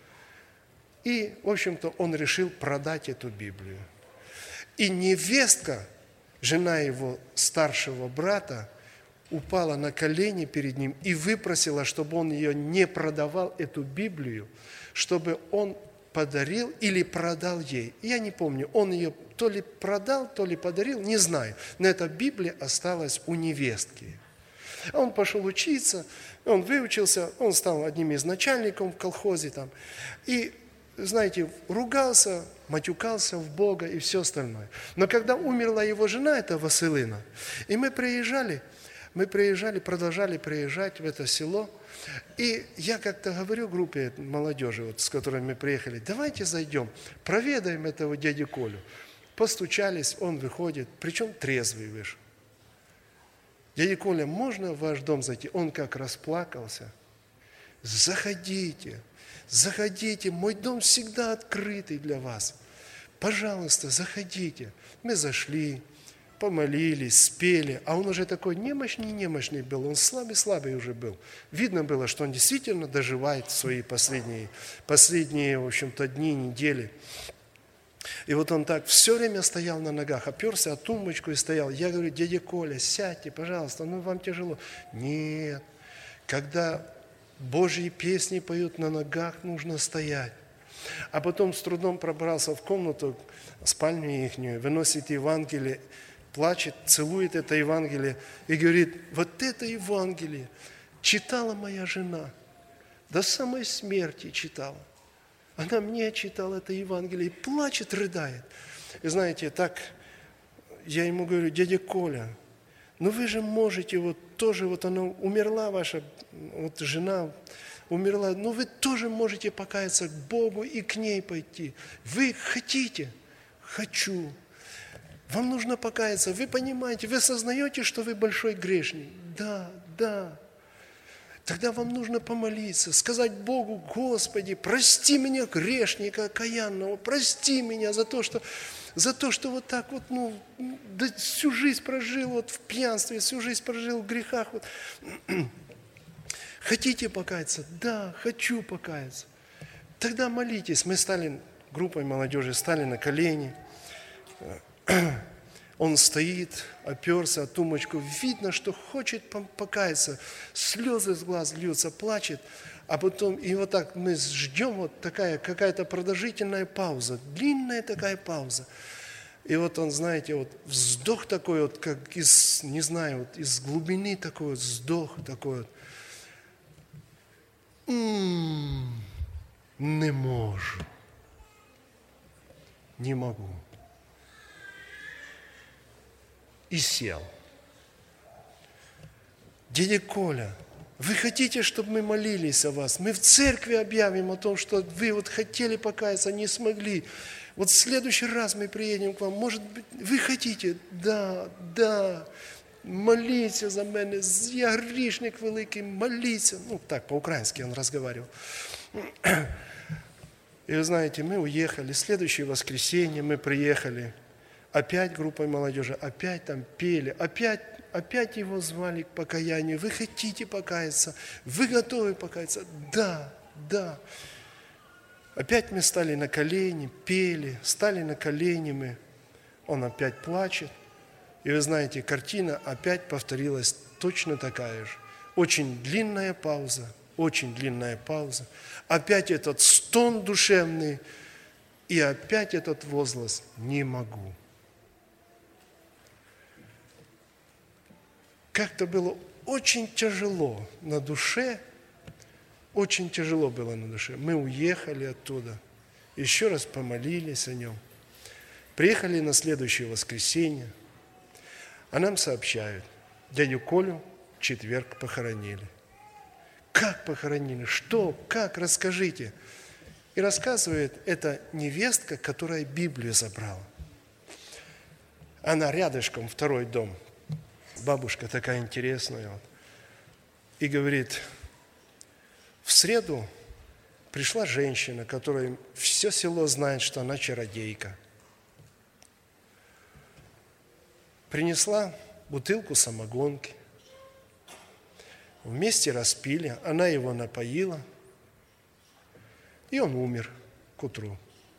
И, в общем-то, он решил продать эту Библию. И невестка, жена его старшего брата, упала на колени перед ним и выпросила, чтобы он ее не продавал, эту Библию, чтобы он подарил или продал ей. Я не помню, он ее то ли продал, то ли подарил, не знаю. Но эта Библия осталась у невестки. Он пошел учиться, он выучился, он стал одним из начальников в колхозе там. И, знаете, ругался, матюкался в Бога и все остальное. Но когда умерла его жена, эта Василина, и мы приезжали, продолжали приезжать в это село, и я как-то говорю группе молодежи, вот, с которой мы приехали: давайте зайдем, проведаем этого дядю Колю. Постучались, он выходит, причем трезвый вышел. Дядя Коля, можно в ваш дом зайти? Он как расплакался. Заходите, мой дом всегда открытый для вас. Пожалуйста, заходите. Мы зашли, помолились, спели, а он уже такой немощный был, он слабый уже был. Видно было, что он действительно доживает свои последние, в общем-то, дни, недели. И вот он так все время стоял на ногах, оперся о тумбочку и стоял. Я говорю: дядя Коля, сядьте, пожалуйста, вам тяжело. Нет, когда Божьи песни поют, на ногах нужно стоять. А потом с трудом пробрался в комнату, спальню ихнюю, выносит Евангелие, плачет, целует это Евангелие и говорит: вот это Евангелие читала моя жена, до самой смерти читала. Она мне читала это Евангелие, и плачет, рыдает. И знаете, так я ему говорю: дядя Коля, вы же можете, тоже, она умерла, ваша жена умерла, вы тоже можете покаяться к Богу и к ней пойти. Вы хотите? Хочу. Вам нужно покаяться. Вы понимаете, вы осознаете, что вы большой грешник? Да. Тогда вам нужно помолиться, сказать Богу: Господи, прости меня, грешника окаянного, прости меня за то, что вот так да всю жизнь прожил в пьянстве, всю жизнь прожил в грехах. Хотите покаяться? Да, хочу покаяться. Тогда молитесь. Мы группой молодежи стали на колени. Он стоит, оперся о тумбочку. Видно, что хочет покаяться. Слезы с глаз льются, плачет. А потом, и вот так мы ждем, такая какая-то продолжительная пауза. Длинная такая пауза. И он, знаете, вздох такой, как из, не знаю, из глубины такой вздох такой. Не можу. Не могу. И сел. Дядя Коля, вы хотите, чтобы мы молились о вас? Мы в церкви объявим о том, что вы хотели покаяться, не смогли. В следующий раз мы приедем к вам. Может быть, вы хотите? Да. Моліться за мене, я грішник великий, моліться. Так, по-украински он разговаривал. И вы знаете, мы уехали. Следующее воскресенье мы приехали. опять группой молодежи, опять там пели, опять его звали к покаянию. Вы хотите покаяться? Вы готовы покаяться? Да, да. Опять мы стали на колени, пели, стали на колени мы. Он опять плачет. И вы знаете, картина опять повторилась точно такая же. Очень длинная пауза, очень длинная пауза. Опять этот стон душевный, и опять этот возглас «не могу». Как-то было очень тяжело на душе, очень тяжело было на душе. Мы уехали оттуда, еще раз помолились о нем. Приехали на следующее воскресенье, а нам сообщают, дядю Колю в четверг похоронили. Как похоронили? Что? Как? Расскажите. И рассказывает эта невестка, которая Библию забрала. Она рядышком, второй дом. Бабушка такая интересная. Вот. И говорит, в среду пришла женщина, которая все село знает, что она чародейка. Принесла бутылку самогонки. Вместе распили, она его напоила, и он умер к утру.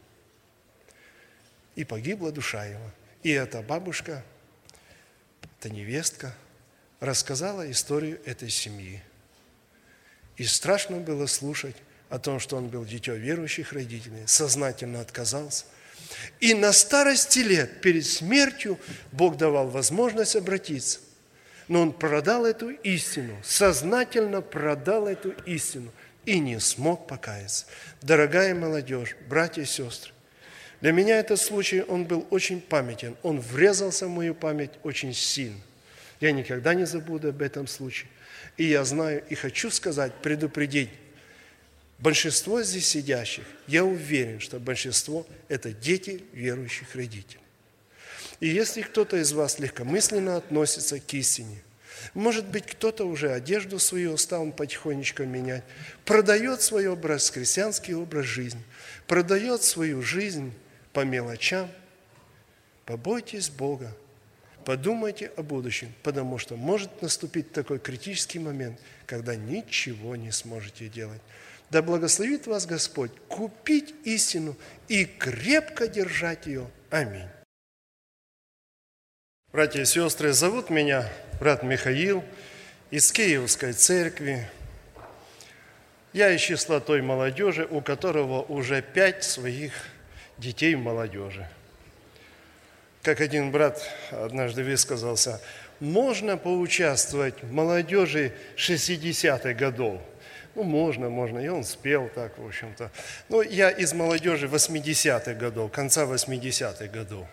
И погибла душа его. И эта бабушка, эта невестка, рассказала историю этой семьи. И страшно было слушать о том, что он был дитё верующих родителей, сознательно отказался. И на старости лет, перед смертью, Бог давал возможность обратиться. Но он продал эту истину, сознательно продал эту истину и не смог покаяться. Дорогая молодежь, братья и сестры, для меня этот случай, он был очень памятен. Он врезался в мою память очень сильно. Я никогда не забуду об этом случае. И я знаю, и хочу сказать, предупредить, большинство здесь сидящих, я уверен, что большинство – это дети верующих родителей. И если кто-то из вас легкомысленно относится к истине, может быть, кто-то уже одежду свою стал потихонечку менять, продает свой образ, христианский образ жизни, продает свою жизнь по мелочам, побойтесь Бога, подумайте о будущем, потому что может наступить такой критический момент, когда ничего не сможете делать. Да благословит вас Господь купить истину и крепко держать ее. Аминь. Братья и сестры, зовут меня брат Михаил из Киевской церкви. Я из числа той молодежи, у которого уже 5 своих детей в молодежи. Как один брат однажды высказался, можно поучаствовать в молодежи 60-х годов. Ну, можно, и он спел так, в общем-то. Но я из молодежи 80-х годов, конца 80-х годов.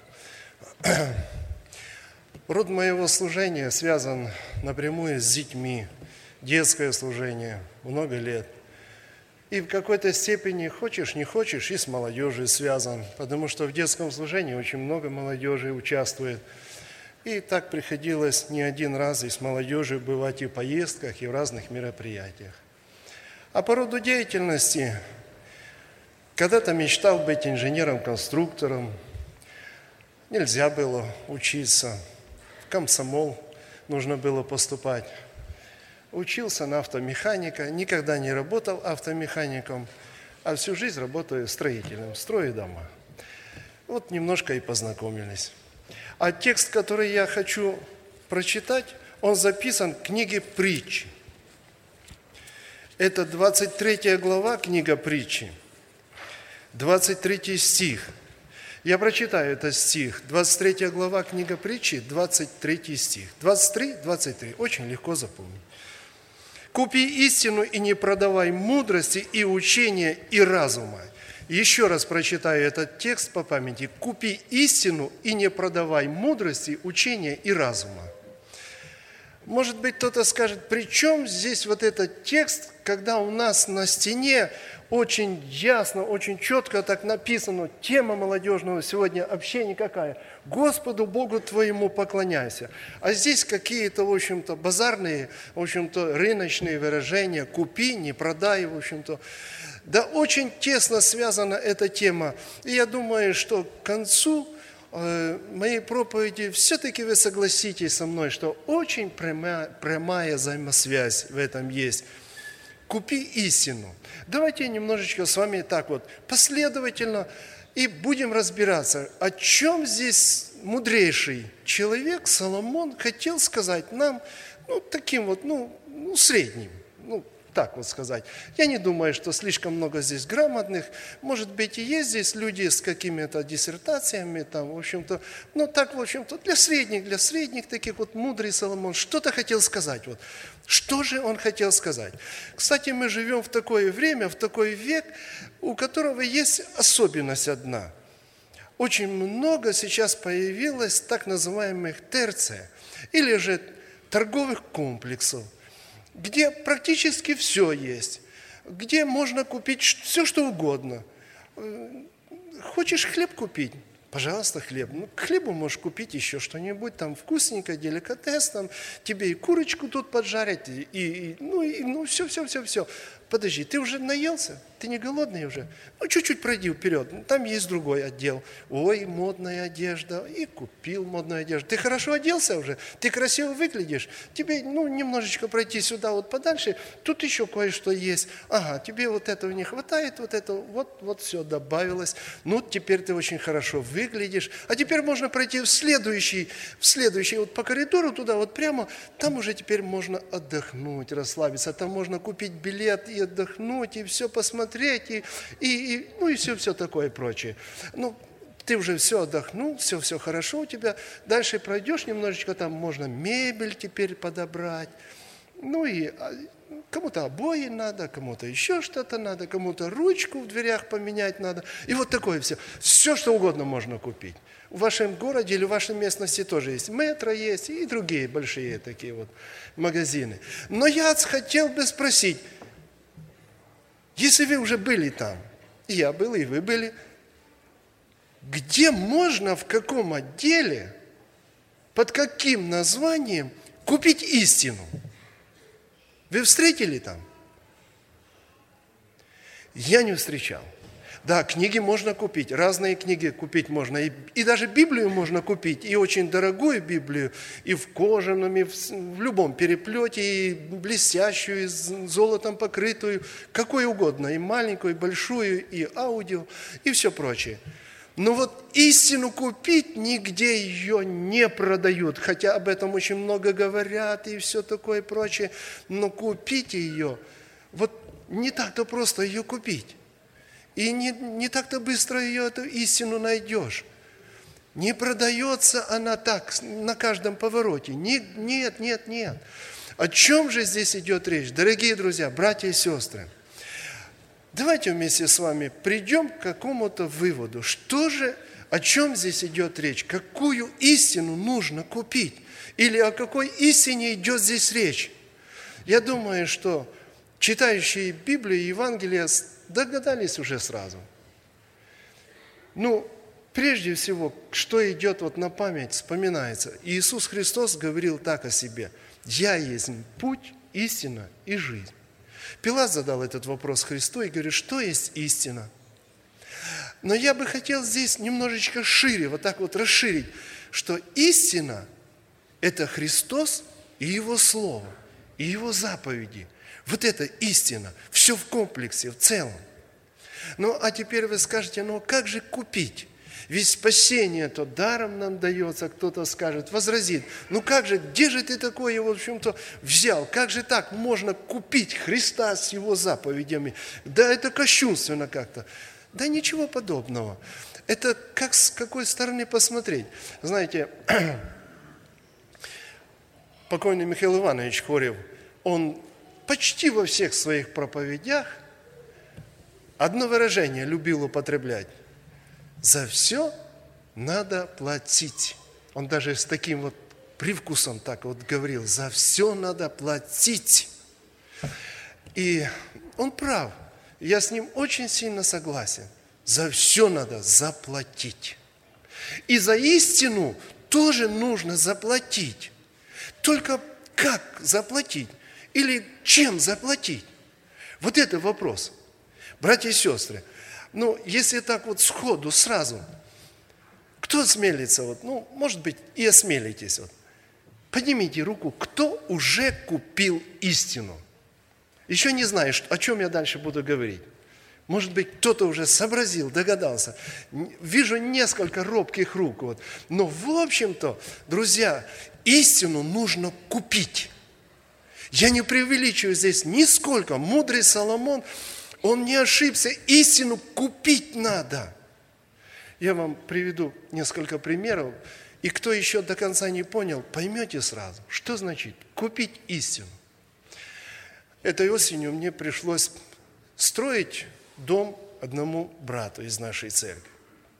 Род моего служения связан напрямую с детьми, детское служение, много лет. И в какой-то степени, хочешь, не хочешь, и с молодежью связан, потому что в детском служении очень много молодежи участвует. И так приходилось не один раз и с молодежью бывать и в поездках, и в разных мероприятиях. А по роду деятельности, когда-то мечтал быть инженером-конструктором, нельзя было учиться, в комсомол нужно было поступать. Учился на автомеханика, никогда не работал автомехаником, а всю жизнь работаю строителем, строю дома. Вот немножко и познакомились. А текст, который я хочу прочитать, он записан в книге «Притчи». Это 23 глава, книга «Притчи», 23 стих. Я прочитаю этот стих. 23 глава, книга «Притчи», 23 стих. 23, 23. Очень легко запомнить. «Купи истину и не продавай мудрости и учения и разума». Еще раз прочитаю этот текст по памяти. «Купи истину и не продавай мудрости, учения и разума». Может быть, кто-то скажет, при чем здесь вот этот текст, когда у нас на стене очень ясно, очень четко так написано, тема молодежного сегодня общения какая? Господу Богу твоему поклоняйся. А здесь какие-то, в общем-то, базарные, в общем-то, рыночные выражения, купи, не продай, в общем-то. Да очень тесно связана эта тема. И я думаю, что к концу моей проповеди, все-таки вы согласитесь со мной, что очень прямая взаимосвязь в этом есть. Купи истину. Давайте немножечко с вами так вот последовательно и будем разбираться, о чем здесь мудрейший человек Соломон хотел сказать нам, таким вот, средним, так вот сказать. Я не думаю, что слишком много здесь грамотных. Может быть, и есть здесь люди с какими-то диссертациями, там, в общем-то, для средних таких вот мудрый Соломон что-то хотел сказать. Вот. Что же он хотел сказать? Кстати, мы живем в такое время, в такой век, у которого есть особенность одна. Очень много сейчас появилось так называемых терций, или же торговых комплексов, где практически все есть, где можно купить все, что угодно. Хочешь хлеб купить? Пожалуйста, хлеб. К хлебу можешь купить еще что-нибудь, там вкусненькое, деликатес, там, тебе и курочку тут поджарить, и все. Подожди, ты уже наелся? Ты не голодный уже? Чуть-чуть пройди вперед, там есть другой отдел. Ой, модная одежда, и купил модную одежду. Ты хорошо оделся уже? Ты красиво выглядишь? Тебе, немножечко пройти сюда вот подальше, тут еще кое-что есть. Ага, тебе вот этого не хватает, вот все добавилось. Теперь ты очень хорошо выглядишь. А теперь можно пройти в следующий вот по коридору туда, вот прямо, там уже теперь можно отдохнуть, расслабиться. Там можно купить билет и отдохнуть, и все посмотреть, и все такое прочее. Ты уже все отдохнул, все хорошо у тебя. Дальше пройдешь немножечко, там можно мебель теперь подобрать. И кому-то обои надо, кому-то еще что-то надо, кому-то ручку в дверях поменять надо. И вот такое все. Все, что угодно можно купить. В вашем городе или в вашей местности тоже есть. Метро есть и другие большие такие вот магазины. Но я хотел бы спросить, если вы уже были там, и я был, и вы были, где можно, в каком отделе, под каким названием купить истину? Вы встретили там? Я не встречал. Да, книги можно купить, разные книги купить можно, и даже Библию можно купить, и очень дорогую Библию, и в кожаном, и в любом переплете, и блестящую, и золотом покрытую, какую угодно, и маленькую, и большую, и аудио, и все прочее. Но вот истину купить нигде ее не продают, хотя об этом очень много говорят и все такое прочее, но купить ее, вот не так-то просто ее купить. И не так-то быстро эту истину найдешь. Не продается она так, на каждом повороте. Нет. О чем же здесь идет речь? Дорогие друзья, братья и сестры, давайте вместе с вами придем к какому-то выводу. О чем здесь идет речь? Какую истину нужно купить? Или о какой истине идет здесь речь? Я думаю, что читающие Библию и Евангелие догадались уже сразу. Прежде всего, что идет вот на память, вспоминается. Иисус Христос говорил так о себе: «Я есть путь, истина и жизнь». Пилат задал этот вопрос Христу и говорит: что есть истина? Но я бы хотел здесь немножечко шире, вот так вот расширить, что истина – это Христос и Его Слово, и Его заповеди. Вот это истина, все в комплексе, в целом. А теперь вы скажете, как же купить? Ведь спасение-то даром нам дается, кто-то скажет, возразит. Как же, где же ты такое, в общем-то, взял? Как же так можно купить Христа с Его заповедями? Да это кощунственно как-то. Да ничего подобного. Это как с какой стороны посмотреть. Знаете, покойный Михаил Иванович Хорев, он почти во всех своих проповедях одно выражение любил употреблять: за все надо платить. Он даже с таким вот привкусом так вот говорил: за все надо платить. И он прав. Я с ним очень сильно согласен. За все надо заплатить. И за истину тоже нужно заплатить. Только как заплатить? Или чем заплатить? Вот это вопрос. Братья и сестры, если так вот сходу, сразу, Кто осмелится, может быть, и осмелитесь. Поднимите руку, кто уже купил истину. Еще не знаю, о чем я дальше буду говорить. Может быть, кто-то уже сообразил, догадался. Вижу несколько робких рук. Но в общем-то, друзья, истину нужно купить. Я не преувеличиваю здесь нисколько. Мудрый Соломон, он не ошибся. Истину купить надо. Я вам приведу несколько примеров. И кто еще до конца не понял, поймете сразу, что значит купить истину. Этой осенью мне пришлось строить дом одному брату из нашей церкви.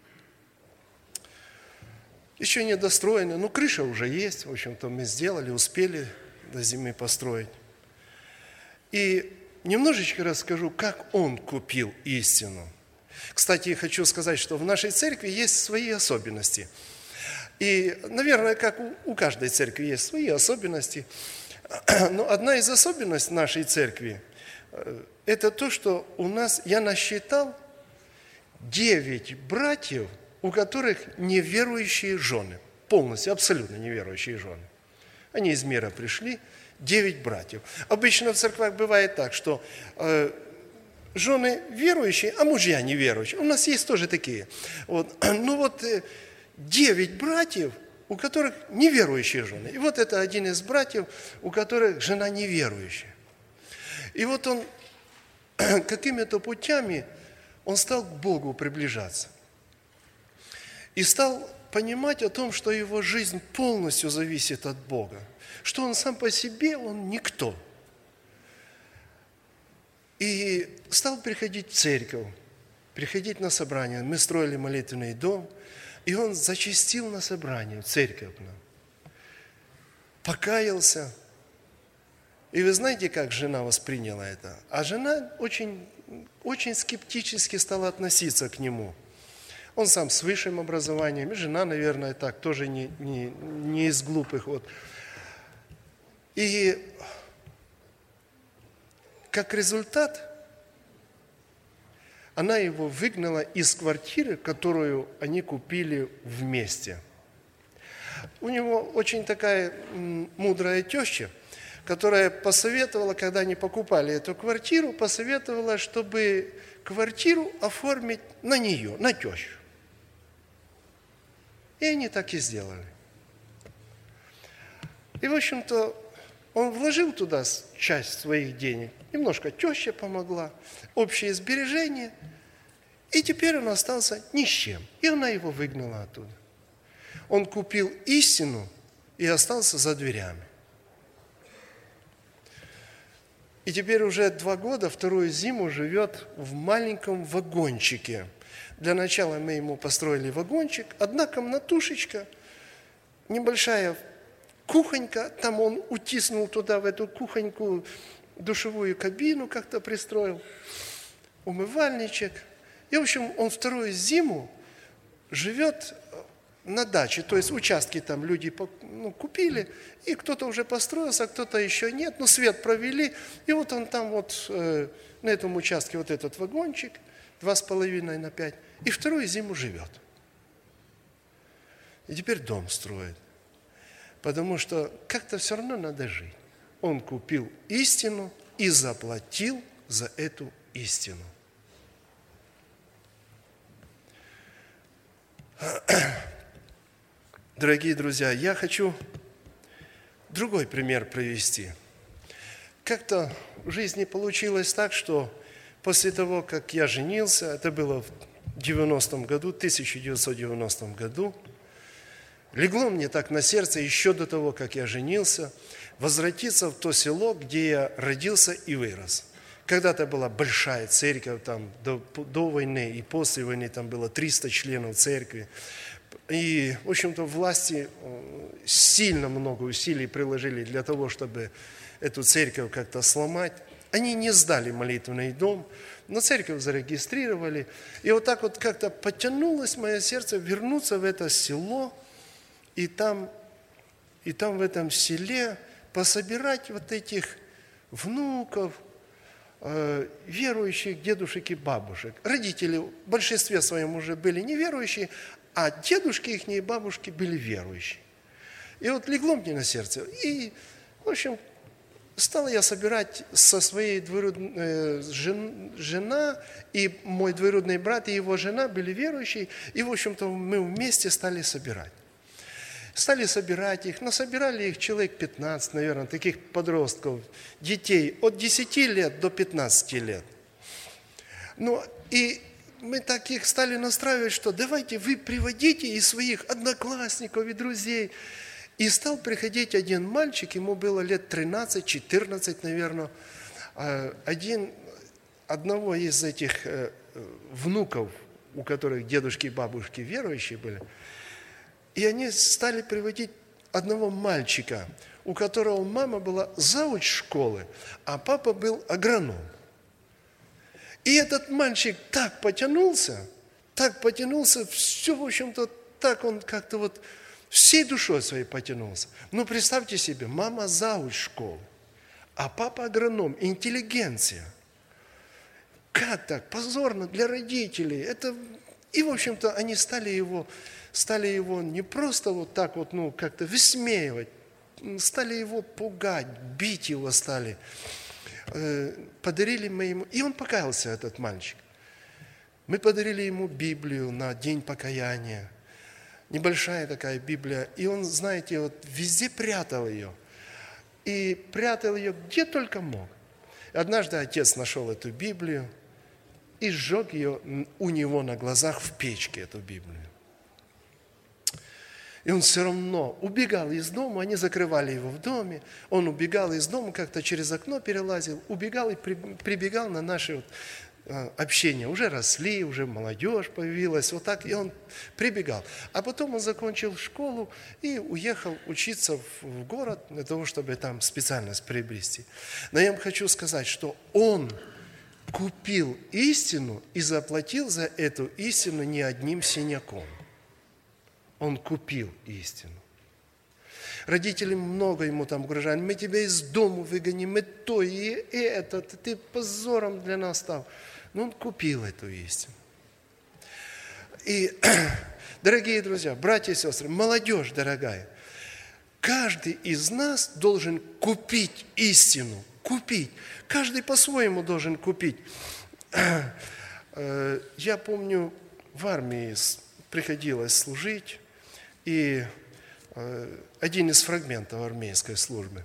Еще не достроено, но крыша уже есть. В общем-то, мы сделали, успели до зимы построить. И немножечко расскажу, как он купил истину. Кстати, хочу сказать, что в нашей церкви есть свои особенности. И, наверное, как у каждой церкви есть свои особенности. Но одна из особенностей нашей церкви – это то, что у нас, я насчитал 9 братьев, у которых неверующие жены. Полностью, абсолютно неверующие жены. Они из мира пришли, 9 братьев. Обычно в церквах бывает так, что жены верующие, а мужья неверующие. У нас есть тоже такие. 9 братьев, у которых неверующие жены. И это один из братьев, у которых жена неверующая. И он какими-то путями, он стал к Богу приближаться. И стал понимать о том, что его жизнь полностью зависит от Бога. Что он сам по себе, он никто. И стал приходить в церковь, приходить на собрания. Мы строили молитвенный дом, и он зачастил на собрание, в церковь к нам. Покаялся. И вы знаете, как жена восприняла это? А жена очень, очень скептически стала относиться к нему. Он сам с высшим образованием, и жена, наверное, так, тоже не из глупых. И как результат, она его выгнала из квартиры, которую они купили вместе. У него очень такая мудрая теща, которая посоветовала, когда они покупали эту квартиру, посоветовала, чтобы квартиру оформить на нее, на тещу. И они так и сделали. И, в общем-то, он вложил туда часть своих денег. Немножко теща помогла, общее сбережение. И теперь он остался ни с чем. И она его выгнала оттуда. Он купил истину и остался за дверями. И теперь уже 2 года, вторую зиму живет в маленьком вагончике. Для начала мы ему построили вагончик, одна комнатушечка, небольшая кухонька, там он утиснул туда, в эту кухоньку, душевую кабину как-то пристроил, умывальничек. И, в общем, он вторую зиму живет на даче, то есть участки там люди купили, и кто-то уже построился, а кто-то еще нет, свет провели, и он там на этом участке этот вагончик, 2,5 на 5, и вторую зиму живет. И теперь дом строит, потому что как-то все равно надо жить. Он купил истину и заплатил за эту истину. Дорогие друзья, я хочу другой пример привести. Как-то в жизни получилось так, что после того, как я женился, это было в 1990 году, легло мне так на сердце еще до того, как я женился, возвратиться в то село, где я родился и вырос. Когда-то была большая церковь, там до войны и после войны там было 300 членов церкви. И, в общем-то, власти сильно много усилий приложили для того, чтобы эту церковь как-то сломать. Они не сдали молитвенный дом, но церковь зарегистрировали. И так как-то потянулось мое сердце вернуться в это село, и там в этом селе пособирать этих внуков, верующих дедушек и бабушек. Родители в большинстве своем уже были неверующие, А дедушки их и бабушки были верующие. И вот легло мне на сердце. И, в общем, стал я собирать со своей жена и мой двоюродный брат и его жена были верующие. И, в общем-то, мы вместе стали собирать. Стали собирать их, но собирали их человек 15, наверное, таких подростков, детей от 10 лет до 15 лет. Ну, и мы так их стали настраивать, что давайте вы приводите и своих одноклассников, и друзей. И стал приходить один мальчик, ему было лет 13-14, наверное, одного из этих внуков, у которых дедушки и бабушки верующие были, и они стали приводить одного мальчика, у которого мама была завуч школы, а папа был агроном. И этот мальчик так потянулся, все, в общем-то, так он как-то вот всей душой своей потянулся. Ну, представьте себе, мама завуч школы, а папа агроном, интеллигенция. Как так? Позорно для родителей. И, в общем-то, они стали его не просто вот так вот, ну, как-то высмеивать, стали его пугать, бить его стали. Подарили мы ему, и он покаялся, этот мальчик. Мы подарили ему Библию на День покаяния. Небольшая такая Библия. И он, знаете, вот везде прятал ее. И прятал ее где только мог. Однажды отец нашел эту Библию и сжег ее у него на глазах в печке, эту Библию. И он все равно убегал из дома, они закрывали его в доме, он убегал из дома, как-то через окно перелазил, убегал и прибегал на наши вот общения. Уже росли, уже молодежь появилась, вот так, и он прибегал. А потом он закончил школу и уехал учиться в город для того, чтобы там специальность приобрести. Но я вам хочу сказать, что он купил истину и заплатил за эту истину не одним синяком. Он купил истину. Родители много ему там угрожали. Мы тебя из дома выгоним, и то, и это. Ты позором для нас стал. Но он купил эту истину. И, дорогие друзья, братья и сестры, молодежь дорогая, каждый из нас должен купить истину. Купить. Каждый по-своему должен купить. Я помню, в армии приходилось служить. И один из фрагментов армейской службы.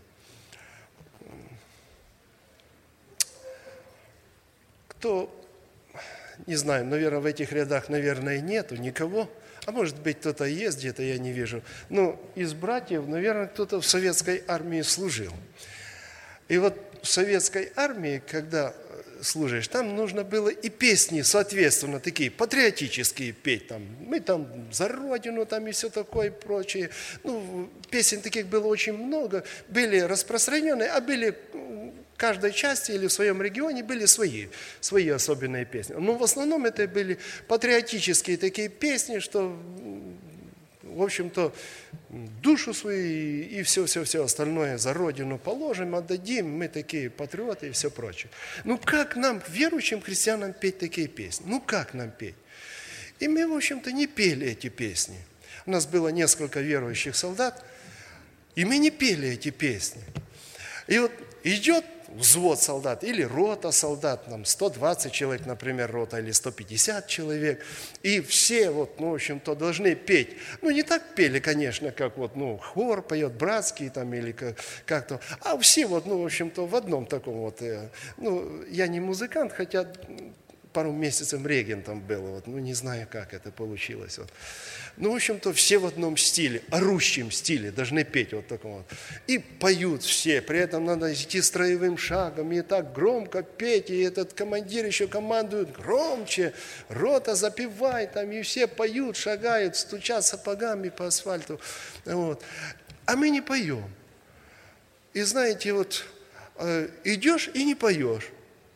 Кто, не знаю, наверное, в этих рядах, наверное, нету никого. А может быть, кто-то есть где-то, я не вижу. Но из братьев, наверное, кто-то в советской армии служил. И вот в советской армии, когда служишь, там нужно было и песни, соответственно, такие патриотические петь. Там, мы там за Родину, там и все такое прочее. Ну, песен таких было очень много, были распространенные, а были в каждой части или в своем регионе были свои особенные песни. Но в основном это были патриотические такие песни, что, в общем-то, душу свою и все остальное за Родину положим, отдадим, мы такие патриоты и все прочее. Ну как нам, верующим христианам, петь такие песни? Ну как нам петь? И мы, в общем-то, не пели эти песни. У нас было несколько верующих солдат, и мы не пели эти песни. И вот идет взвод солдат или рота солдат, там 120 человек, например, рота, или 150 человек, и все вот, ну, в общем-то, должны петь. Ну, не так пели, конечно, как вот, ну, хор поет, братский там, или как-то, а все вот, ну, в общем-то, в одном таком вот, ну, я не музыкант, хотя пару месяцев регентом был, вот, ну, не знаю, как это получилось, вот. Ну, в общем-то, все в одном стиле, орущем стиле должны петь вот таком вот. И поют все, при этом надо идти строевым шагом, и так громко петь, и этот командир еще командует громче, рота запевай, там, и все поют, шагают, стучат сапогами по асфальту, вот. А мы не поем. И знаете, вот, идешь и не поешь.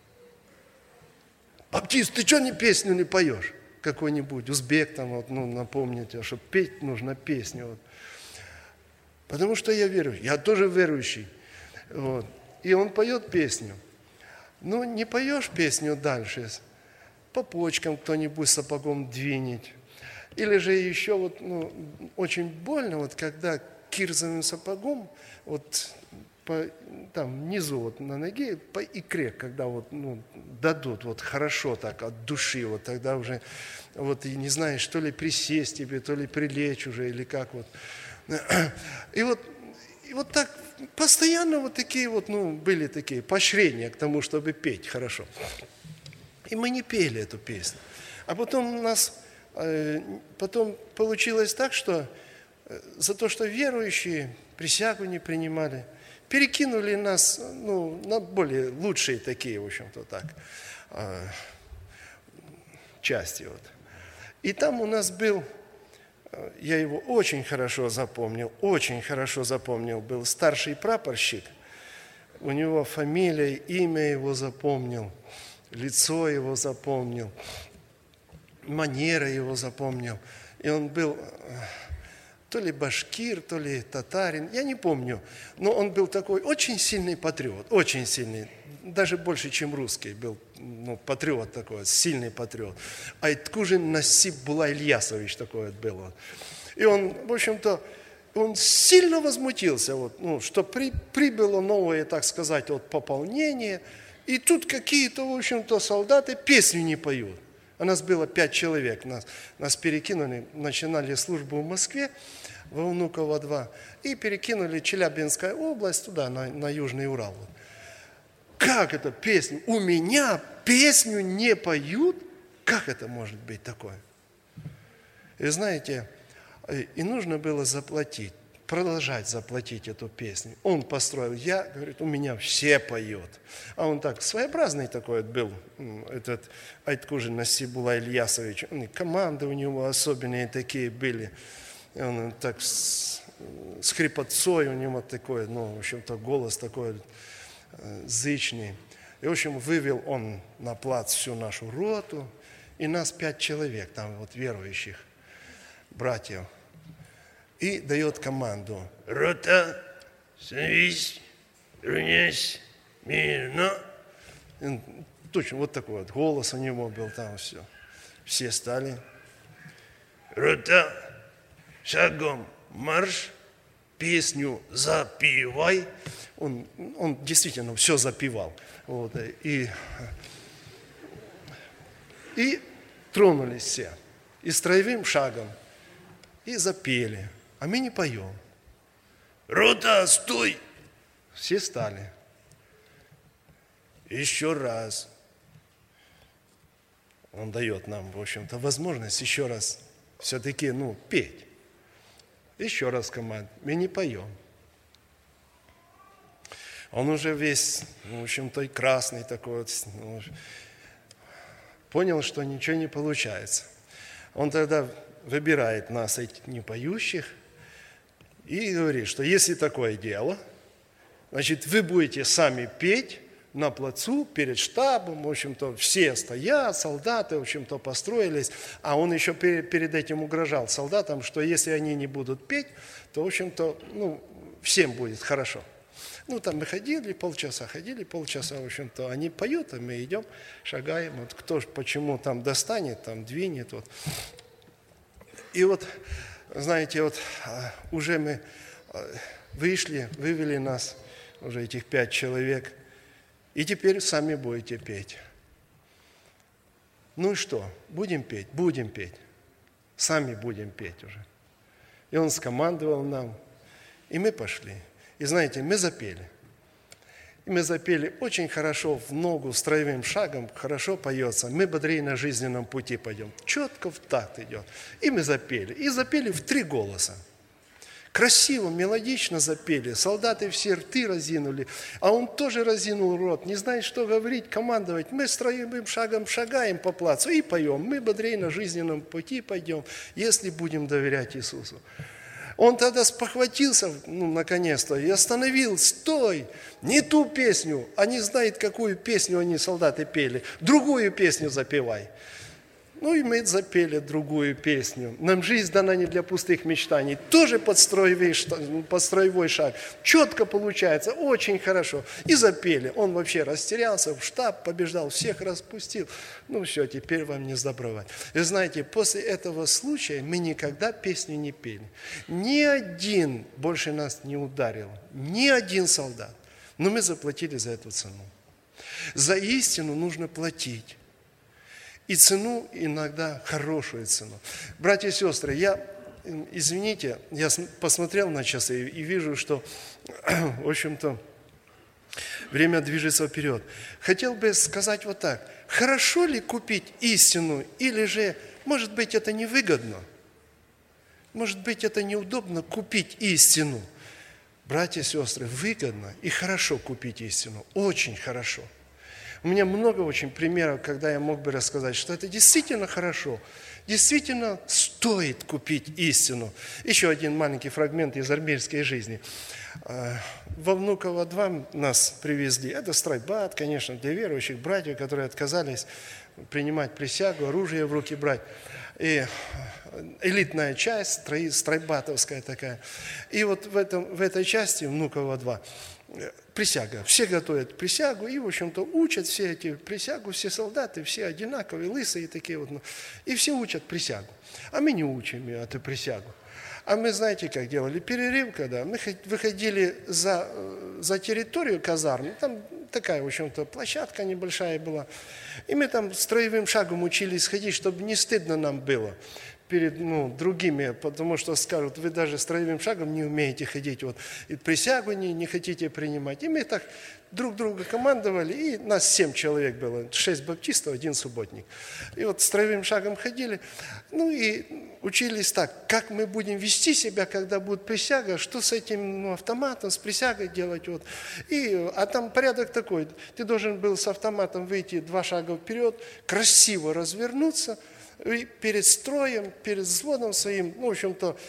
Баптист, ты что песню не поешь? Какой-нибудь узбек там, вот, ну, напомните, что петь нужно песню. Вот. Потому что я верующий, я тоже верующий. Вот. И он поет песню. Ну, не поешь песню дальше, по почкам кто-нибудь сапогом двинет. Или же еще вот, очень больно, вот когда кирзовым сапогом, вот там внизу вот на ноге, по икре, когда вот, дадут вот хорошо так от души, вот тогда уже вот и не знаешь, то ли присесть тебе, то ли прилечь уже, или как вот. И вот так постоянно вот такие вот, были такие поощрения к тому, чтобы петь хорошо. И мы не пели эту песню. А потом потом получилось так, что за то, что верующие присягу не принимали, перекинули нас, на более лучшие такие, в общем-то, так, части. Вот. И там у нас был, я его очень хорошо запомнил, был старший прапорщик. У него фамилия, имя его запомнил, лицо его запомнил, манера его запомнил. И он был то ли башкир, то ли татарин, я не помню. Но он был такой очень сильный патриот, очень сильный. Даже больше, чем русский был, патриот такой, сильный патриот. Айткужин Насип Була Ильясович такой вот был. И он, в общем-то, он сильно возмутился, что прибыло новое, так сказать, пополнение. И тут какие-то, в общем-то, солдаты песню не поют. А нас было 5 человек, нас перекинули, начинали службу в Москве, во Внуково 2, и перекинули Челябинская область туда, на Южный Урал. Как это песню? У меня песню не поют? Как это может быть такое? И знаете, и нужно было заплатить, продолжать заплатить эту песню. Он построил, говорит, у меня все поют. А он так, своеобразный такой был, этот Айткужин Насип Була Ильясович. Команды у него особенные такие были. Он так с хрипотцой у него такой, в общем-то, голос такой зычный. И, в общем, вывел он на плац всю нашу роту, и нас 5 человек, там вот верующих братьев. И дает команду: рота, становись, равняйся, мирно. Точно вот такой вот голос у него был там все. Все стали. Рота, шагом марш, песню запевай. Он действительно все запевал. Вот, и тронулись все. И строевым шагом. И запели. А мы не поем. Рота, стой! Все стали. Еще раз. Он дает нам, в общем-то, возможность еще раз все-таки, петь. Еще раз команда. Мы не поем. Он уже весь, в общем-то, и красный такой вот. Понял, что ничего не получается. Он тогда выбирает нас, этих непоющих, и говорит, что если такое дело, значит, вы будете сами петь на плацу перед штабом, в общем-то, все стоят, солдаты, в общем-то, построились, а он еще перед этим угрожал солдатам, что если они не будут петь, то, в общем-то, всем будет хорошо. Там мы ходили полчаса, в общем-то, они поют, а мы идем, шагаем, вот кто почему там достанет, там двинет, вот. И вот, знаете, вот уже мы вышли, вывели нас, уже этих 5 человек, и теперь сами будете петь. Ну и что, будем петь? Будем петь. Сами будем петь уже. И он скомандовал нам, и мы пошли. И знаете, мы запели. И мы запели очень хорошо, в ногу, строевым шагом, хорошо поется. Мы бодрее на жизненном пути пойдем. Четко в такт идет. И мы запели. И запели в 3 голоса. Красиво, мелодично запели. Солдаты все рты разинули. А он тоже разинул рот. Не знает, что говорить, командовать. Мы строевым шагом шагаем по плацу и поем. Мы бодрее на жизненном пути пойдем, если будем доверять Иисусу. Он тогда спохватился, наконец-то, и остановил: стой, не ту песню, а не знает, какую песню они, солдаты, пели, другую песню запевай. Ну и мы запели другую песню. Нам жизнь дана не для пустых мечтаний. Тоже под строевой шаг. Четко получается, очень хорошо. И запели. Он вообще растерялся, в штаб побеждал, всех распустил. Ну все, теперь вам не сдобровать. И знаете, после этого случая мы никогда песню не пели. Ни один больше нас не ударил. Ни один солдат. Но мы заплатили за эту цену. За истину нужно платить. И цену иногда хорошую цену. Братья и сестры, извините, я посмотрел на часы и вижу, что, в общем-то, время движется вперед. Хотел бы сказать вот так. Хорошо ли купить истину, или же, может быть, это невыгодно? Может быть, это неудобно купить истину? Братья и сестры, выгодно и хорошо купить истину. Очень хорошо. У меня много очень примеров, когда я мог бы рассказать, что это действительно хорошо, действительно стоит купить истину. Еще один маленький фрагмент из армейской жизни. Во Внуково 2 нас привезли. Это стройбат, конечно, для верующих братьев, которые отказались принимать присягу, оружие в руки брать. И элитная часть, стройбатовская такая. И вот в этой части Внуково 2 присяга. Все готовят присягу и, в общем-то, учат все эти присягу, все солдаты, все одинаковые, лысые такие вот. И все учат присягу. А мы не учим эту присягу. А мы, знаете, как делали? Перерыв, когда мы выходили за территорию казармы, там такая, в общем-то, площадка небольшая была. И мы там строевым шагом учились ходить, чтобы не стыдно нам было перед другими, потому что скажут, вы даже строевым шагом не умеете ходить, вот, и присягу не хотите принимать. И мы так друг друга командовали, и нас 7 человек было, 6 баптистов, 1 субботник. И вот строевым шагом ходили, и учились так, как мы будем вести себя, когда будет присяга, что с этим автоматом, с присягой делать. Вот. А там порядок такой, ты должен был с автоматом выйти 2 шага вперед, красиво развернуться, и перед строем, перед взводом своим, в общем-то,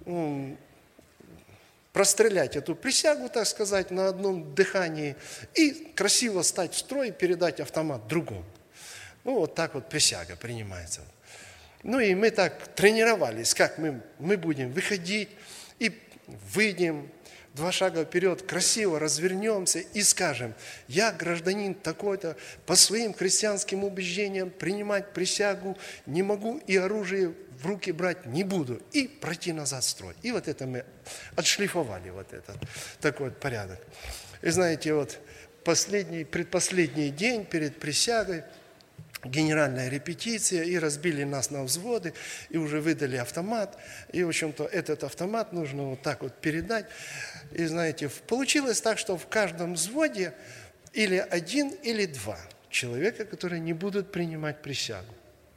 прострелять эту присягу, так сказать, на одном дыхании и красиво стать в строй и передать автомат другому. Вот так вот присяга принимается. И мы так тренировались, как мы будем выходить и выйдем 2 шага вперед, красиво развернемся и скажем, я гражданин такой-то, по своим христианским убеждениям принимать присягу не могу и оружие в руки брать не буду. И пройти назад в строй. И вот это мы отшлифовали, вот этот такой вот порядок. И знаете, вот предпоследний день перед присягой, генеральная репетиция, и разбили нас на взводы, и уже выдали автомат. И, в общем-то, этот автомат нужно вот так вот передать. И, знаете, получилось так, что в каждом взводе или 1, или 2 человека, которые не будут принимать присягу.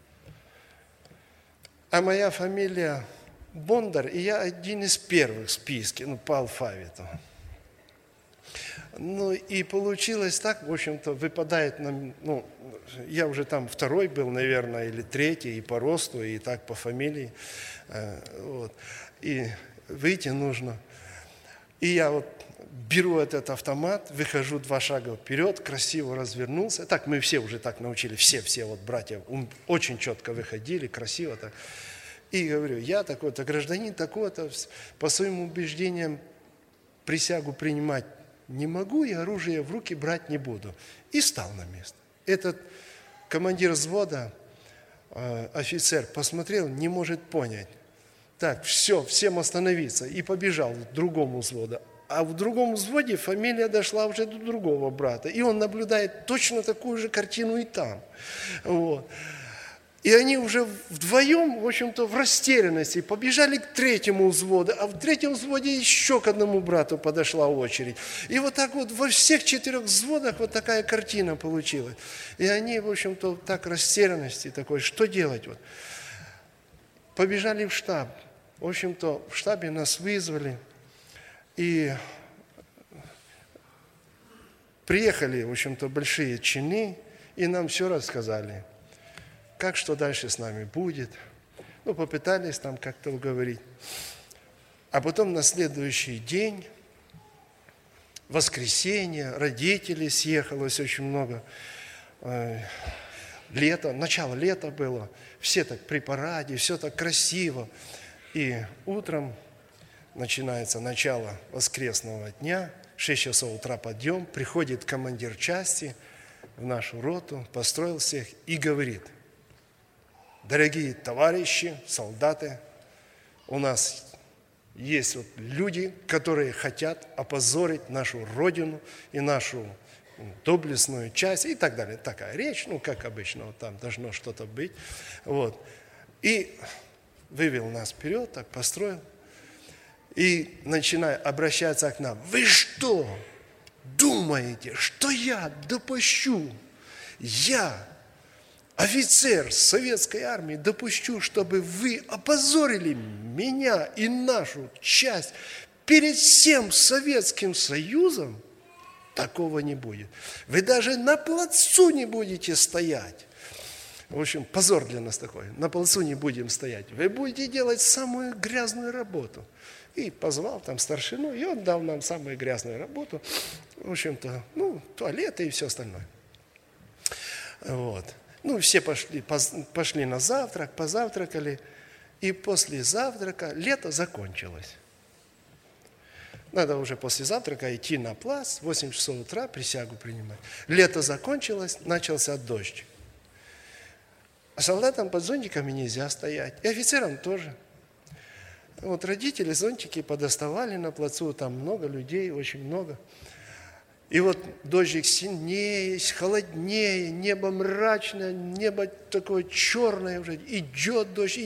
А моя фамилия Бондар, и я один из первых в списке, по алфавиту. И получилось так, в общем-то, выпадает нам, я уже там 2-й был, наверное, или 3-й, и по росту, и так по фамилии. Вот. И выйти нужно. И я вот беру этот автомат, выхожу 2 шага вперед, красиво развернулся. Так мы все уже так научили, все вот братья очень четко выходили, красиво так. И говорю, я такой-то гражданин, такой-то, по своим убеждениям присягу принимать не могу и оружие в руки брать не буду. И встал на место. Этот командир взвода, офицер, посмотрел, не может понять. Так, все, всем остановиться. И побежал к другому взводу. А в другом взводе фамилия дошла уже до другого брата. И он наблюдает точно такую же картину и там. Вот. И они уже вдвоем, в общем-то, в растерянности побежали к 3-му взводу, а в 3-м взводе еще к одному брату подошла очередь. И вот так вот во всех 4 взводах вот такая картина получилась. И они, в общем-то, так в растерянности такой, что делать? Вот. Побежали в штаб. В общем-то, в штабе нас вызвали. И приехали, в общем-то, большие чины, и нам все рассказали. Как, что дальше с нами будет. Попытались там как-то уговорить. А потом на следующий день, воскресенье, родителей съехалось очень много. лето, начало лета было, все так при параде, все так красиво. И утром начинается начало воскресного дня, 6 часов утра подъем, приходит командир части в нашу роту, построил всех и говорит: дорогие товарищи, солдаты, у нас есть вот люди, которые хотят опозорить нашу Родину и нашу доблестную часть и так далее. Такая речь, как обычно, вот там должно что-то быть. Вот. И вывел нас вперед, так построил. И начинает обращаться к нам: вы что, думаете, что я допущу? Я, офицер советской армии, допущу, чтобы вы опозорили меня и нашу часть перед всем Советским Союзом? Такого не будет. Вы даже на плацу не будете стоять. В общем, позор для нас такой. На плацу не будем стоять. Вы будете делать самую грязную работу. И позвал там старшину, и он дал нам самую грязную работу. В общем-то, туалеты и все остальное. Вот. Все пошли на завтрак, позавтракали. И после завтрака лето закончилось. Надо уже после завтрака идти на плац, 8 часов утра присягу принимать. Лето закончилось, начался дождь. А солдатам под зонтиками нельзя стоять. И офицерам тоже. Вот родители зонтики подоставали на плацу, там много людей, очень много. И вот дождик сильнее, холоднее, небо мрачное, небо такое черное уже. Идет дождь,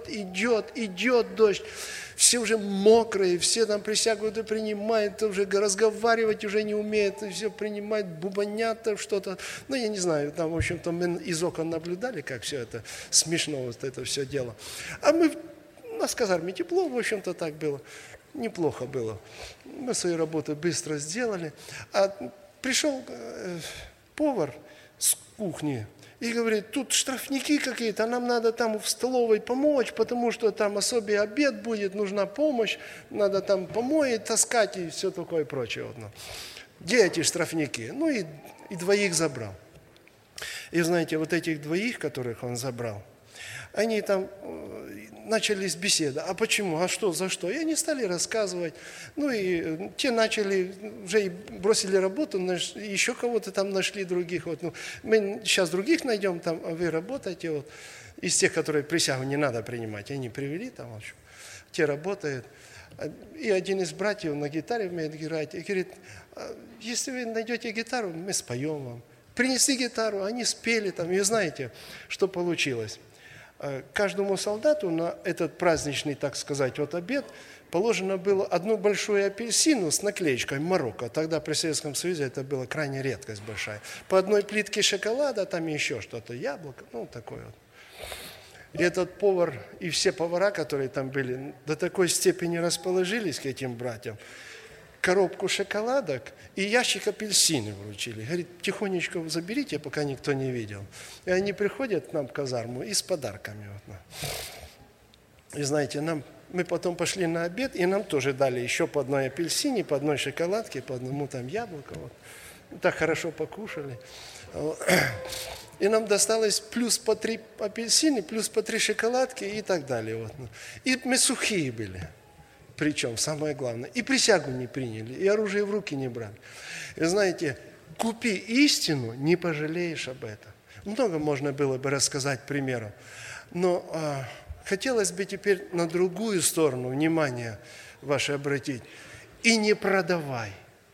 идет дождь. Все уже мокрые, все там присягу принимают, уже разговаривать уже не умеют, все принимают, бубонят что-то. Я не знаю, там, в общем-то, мы из окон наблюдали, как все это смешно, вот это все дело. А у нас в казарме тепло, в общем-то, так было. Неплохо было. Мы свою работу быстро сделали. А пришел повар с кухни и говорит: тут штрафники какие-то, нам надо там в столовой помочь, потому что там особый обед будет, нужна помощь, надо там помои таскать и все такое прочее. Где эти штрафники? И двоих забрал. И знаете, вот этих двоих, которых он забрал, они там начались беседы. А почему? А что? За что? И они стали рассказывать. И те начали, уже и бросили работу, еще кого-то там нашли других. Мы сейчас других найдем, там, а вы работаете. Из тех, которые присягу не надо принимать, они привели там, в общем, те работают. И один из братьев на гитаре умеет играть. И говорит: если вы найдете гитару, мы споем вам. Принесли гитару, они спели там. И знаете, что получилось? Каждому солдату на этот праздничный, так сказать, обед положено было одну большую апельсину с наклеечкой Марокко. Тогда при Советском Союзе это была крайне редкость большая. По одной плитке шоколада, там еще что-то, яблоко, такое вот. И этот повар и все повара, которые там были, до такой степени расположились к этим братьям, коробку шоколадок и ящик апельсины вручили. Говорит: тихонечко заберите, пока никто не видел. И они приходят к нам в казарму и с подарками. И знаете, мы потом пошли на обед, и нам тоже дали еще по одной апельсине, по одной шоколадке, по одному там яблоку. Так хорошо покушали. И нам досталось плюс по 3 апельсины, плюс по 3 шоколадки и так далее. И мы сухие были. Причем, самое главное, и присягу не приняли, и оружие в руки не брали. И знаете, купи истину, не пожалеешь об этом. Много можно было бы рассказать примеров. Но хотелось бы теперь на другую сторону внимание ваше обратить. И не продавай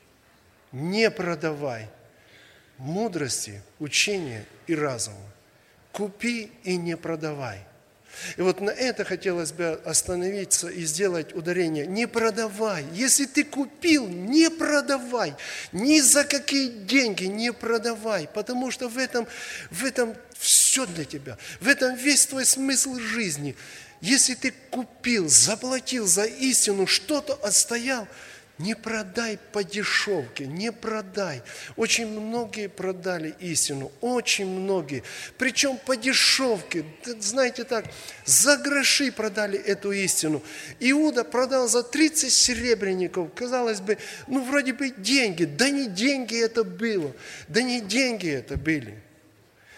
мудрости, учения и разума. Купи и не продавай. И на это хотелось бы остановиться и сделать ударение. Не продавай. Если ты купил, не продавай. Ни за какие деньги не продавай. Потому что в этом все для тебя. В этом весь твой смысл жизни. Если ты купил, заплатил за истину, что-то отстоял, не продай по дешевке, не продай. Очень многие продали истину, очень многие. Причем по дешевке, знаете так, за гроши продали эту истину. Иуда продал за 30 серебряников, казалось бы, вроде бы деньги. Да не деньги это было, да не деньги это были.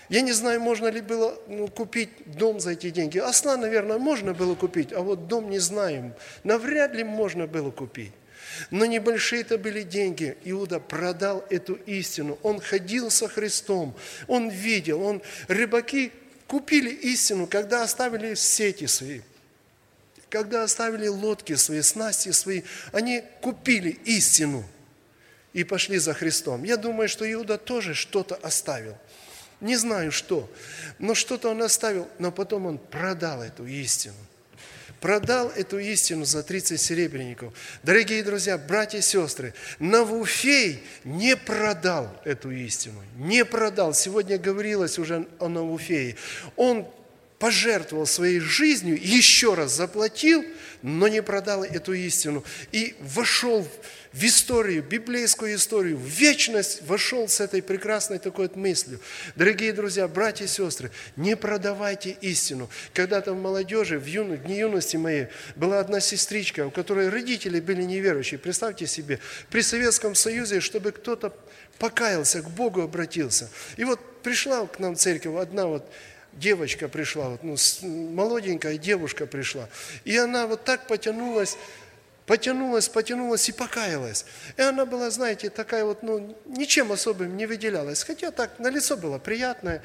Я не знаю, можно ли было купить дом за эти деньги. Осла, наверное, можно было купить, а вот дом не знаем. Навряд ли можно было купить. Но небольшие это были деньги. Иуда продал эту истину. Он ходил со Христом. Он видел. Рыбаки купили истину, когда оставили сети свои. Когда оставили лодки свои, снасти свои. Они купили истину и пошли за Христом. Я думаю, что Иуда тоже что-то оставил. Не знаю что, но что-то он оставил, но потом он продал эту истину. Продал эту истину за 30 серебряников. Дорогие друзья, братья и сестры, Навуфей не продал эту истину. Не продал. Сегодня говорилось уже о Навуфее. Он пожертвовал своей жизнью, еще раз заплатил, но не продал эту истину. И вошел в историю, библейскую историю, в вечность вошел с этой прекрасной такой вот мыслью. Дорогие друзья, братья и сестры, не продавайте истину. Когда-то в молодежи, в дни юности моей, была одна сестричка, у которой родители были неверующие. Представьте себе, при Советском Союзе, чтобы кто-то покаялся, к Богу обратился. И вот пришла к нам в церковь одна вот девочка пришла, молоденькая девушка пришла. И она вот так потянулась и покаялась. И она была, знаете, такая вот, ничем особым не выделялась. Хотя так, на лицо было приятное.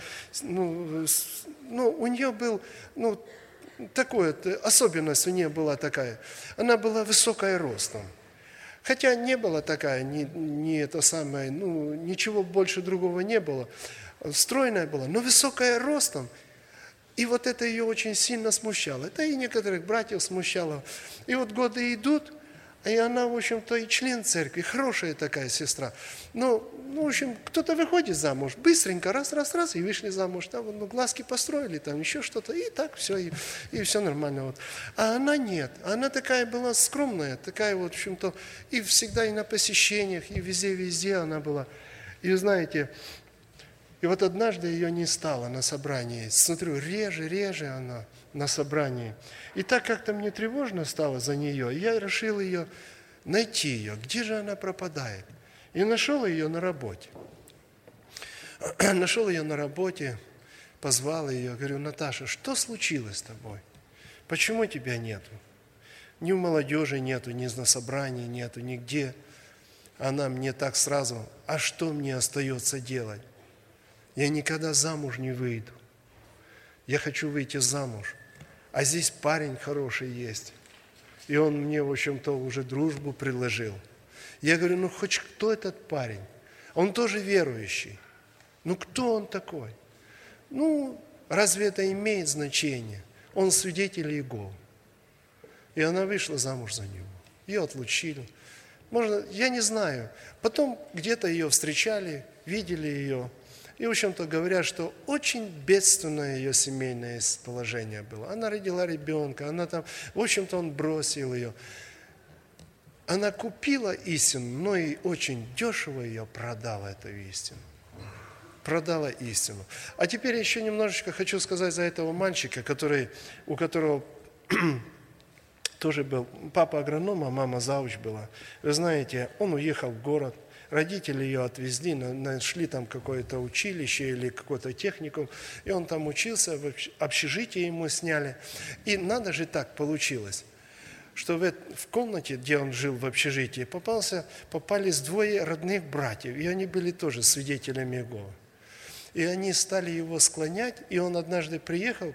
У нее был, такое, особенность у нее была такая. Она была высокая ростом. Хотя не была такая, не это самое, ничего больше другого не было. Стройная была, но высокая ростом. И вот это ее очень сильно смущало. Это и некоторых братьев смущало. И вот годы идут, и она, в общем-то, и член церкви, хорошая такая сестра. В общем, кто-то выходит замуж, быстренько, раз, и вышли замуж. Там, глазки построили, там еще что-то, и так все, и все нормально. Вот. А она нет. Она такая была скромная, такая вот, в общем-то, и всегда и на посещениях, и везде она была. И знаете, и вот однажды ее не стало на собрании. Смотрю, реже она на собрании. И так как-то мне тревожно стало за нее, я решил найти ее. Где же она пропадает? И нашел ее на работе. Позвал ее, говорю: Наташа, что случилось с тобой? Почему тебя нету? Ни в молодежи нету, ни на собрании нету, нигде. Она мне так сразу: а что мне остается делать? Я никогда замуж не выйду. Я хочу выйти замуж. А здесь парень хороший есть. И он мне, в общем-то, уже дружбу предложил. Я говорю: хоть кто этот парень? Он тоже верующий. Кто он такой? Разве это имеет значение? Он свидетель Иеговы. И она вышла замуж за него. Ее отлучили. Я не знаю. Потом где-то ее встречали, видели ее. И, в общем-то, говорят, что очень бедственное ее семейное положение было. Она родила ребенка, в общем-то, он бросил ее. Она купила истину, но и очень дешево ее продала, эту истину. Продала истину. А теперь еще немножечко хочу сказать за этого мальчика, у которого тоже был папа агроном, а мама зауч была. Вы знаете, он уехал в город. Родители ее отвезли, нашли там какое-то училище или какой-то техникум, и он там учился, в общежитие ему сняли. И надо же так получилось, что в комнате, где он жил в общежитии, попались двое родных братьев, и они были тоже свидетелями Иеговы. И они стали его склонять, и он однажды приехал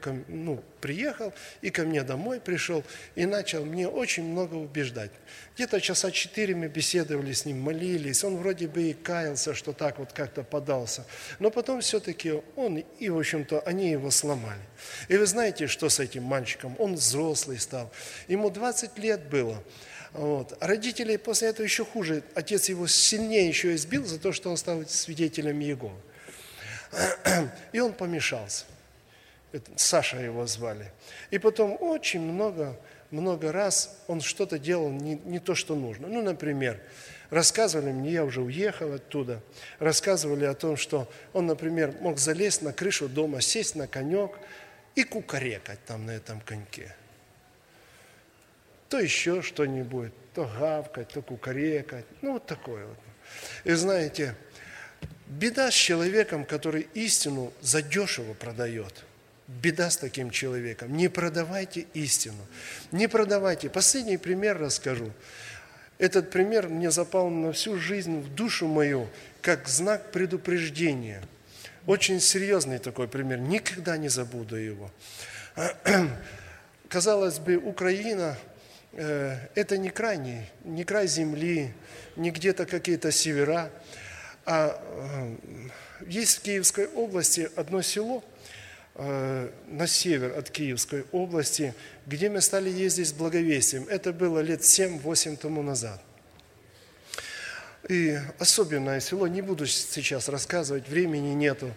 и ко мне домой пришел, и начал мне очень много убеждать. Где-то часа 4 мы беседовали с ним, молились, он вроде бы и каялся, что так вот как-то подался. Но потом все-таки в общем-то, они его сломали. И вы знаете, что с этим мальчиком? Он взрослый стал, ему 20 лет было. А родители после этого еще хуже, отец его сильнее еще избил за то, что он стал свидетелем Иеговы. И он помешался. Саша его звали. И потом очень много раз он что-то делал не то, что нужно. Например, рассказывали мне, я уже уехал оттуда, рассказывали о том, что он, например, мог залезть на крышу дома, сесть на конек и кукарекать там на этом коньке. То еще что-нибудь, то гавкать, то кукарекать. Вот такое вот. И знаете, Беда с человеком, который истину задешево продает. Беда с таким человеком. Не продавайте истину. Не продавайте. Последний пример расскажу. Этот пример мне запал на всю жизнь в душу мою, как знак предупреждения. Очень серьезный такой пример. Никогда не забуду его. Казалось бы, Украина это не край земли, не где-то какие-то севера. А есть в Киевской области одно село на север от Киевской области, где мы стали ездить с благовестием. Это было лет 7-8 тому назад. И особенное село, не буду сейчас рассказывать, времени нету.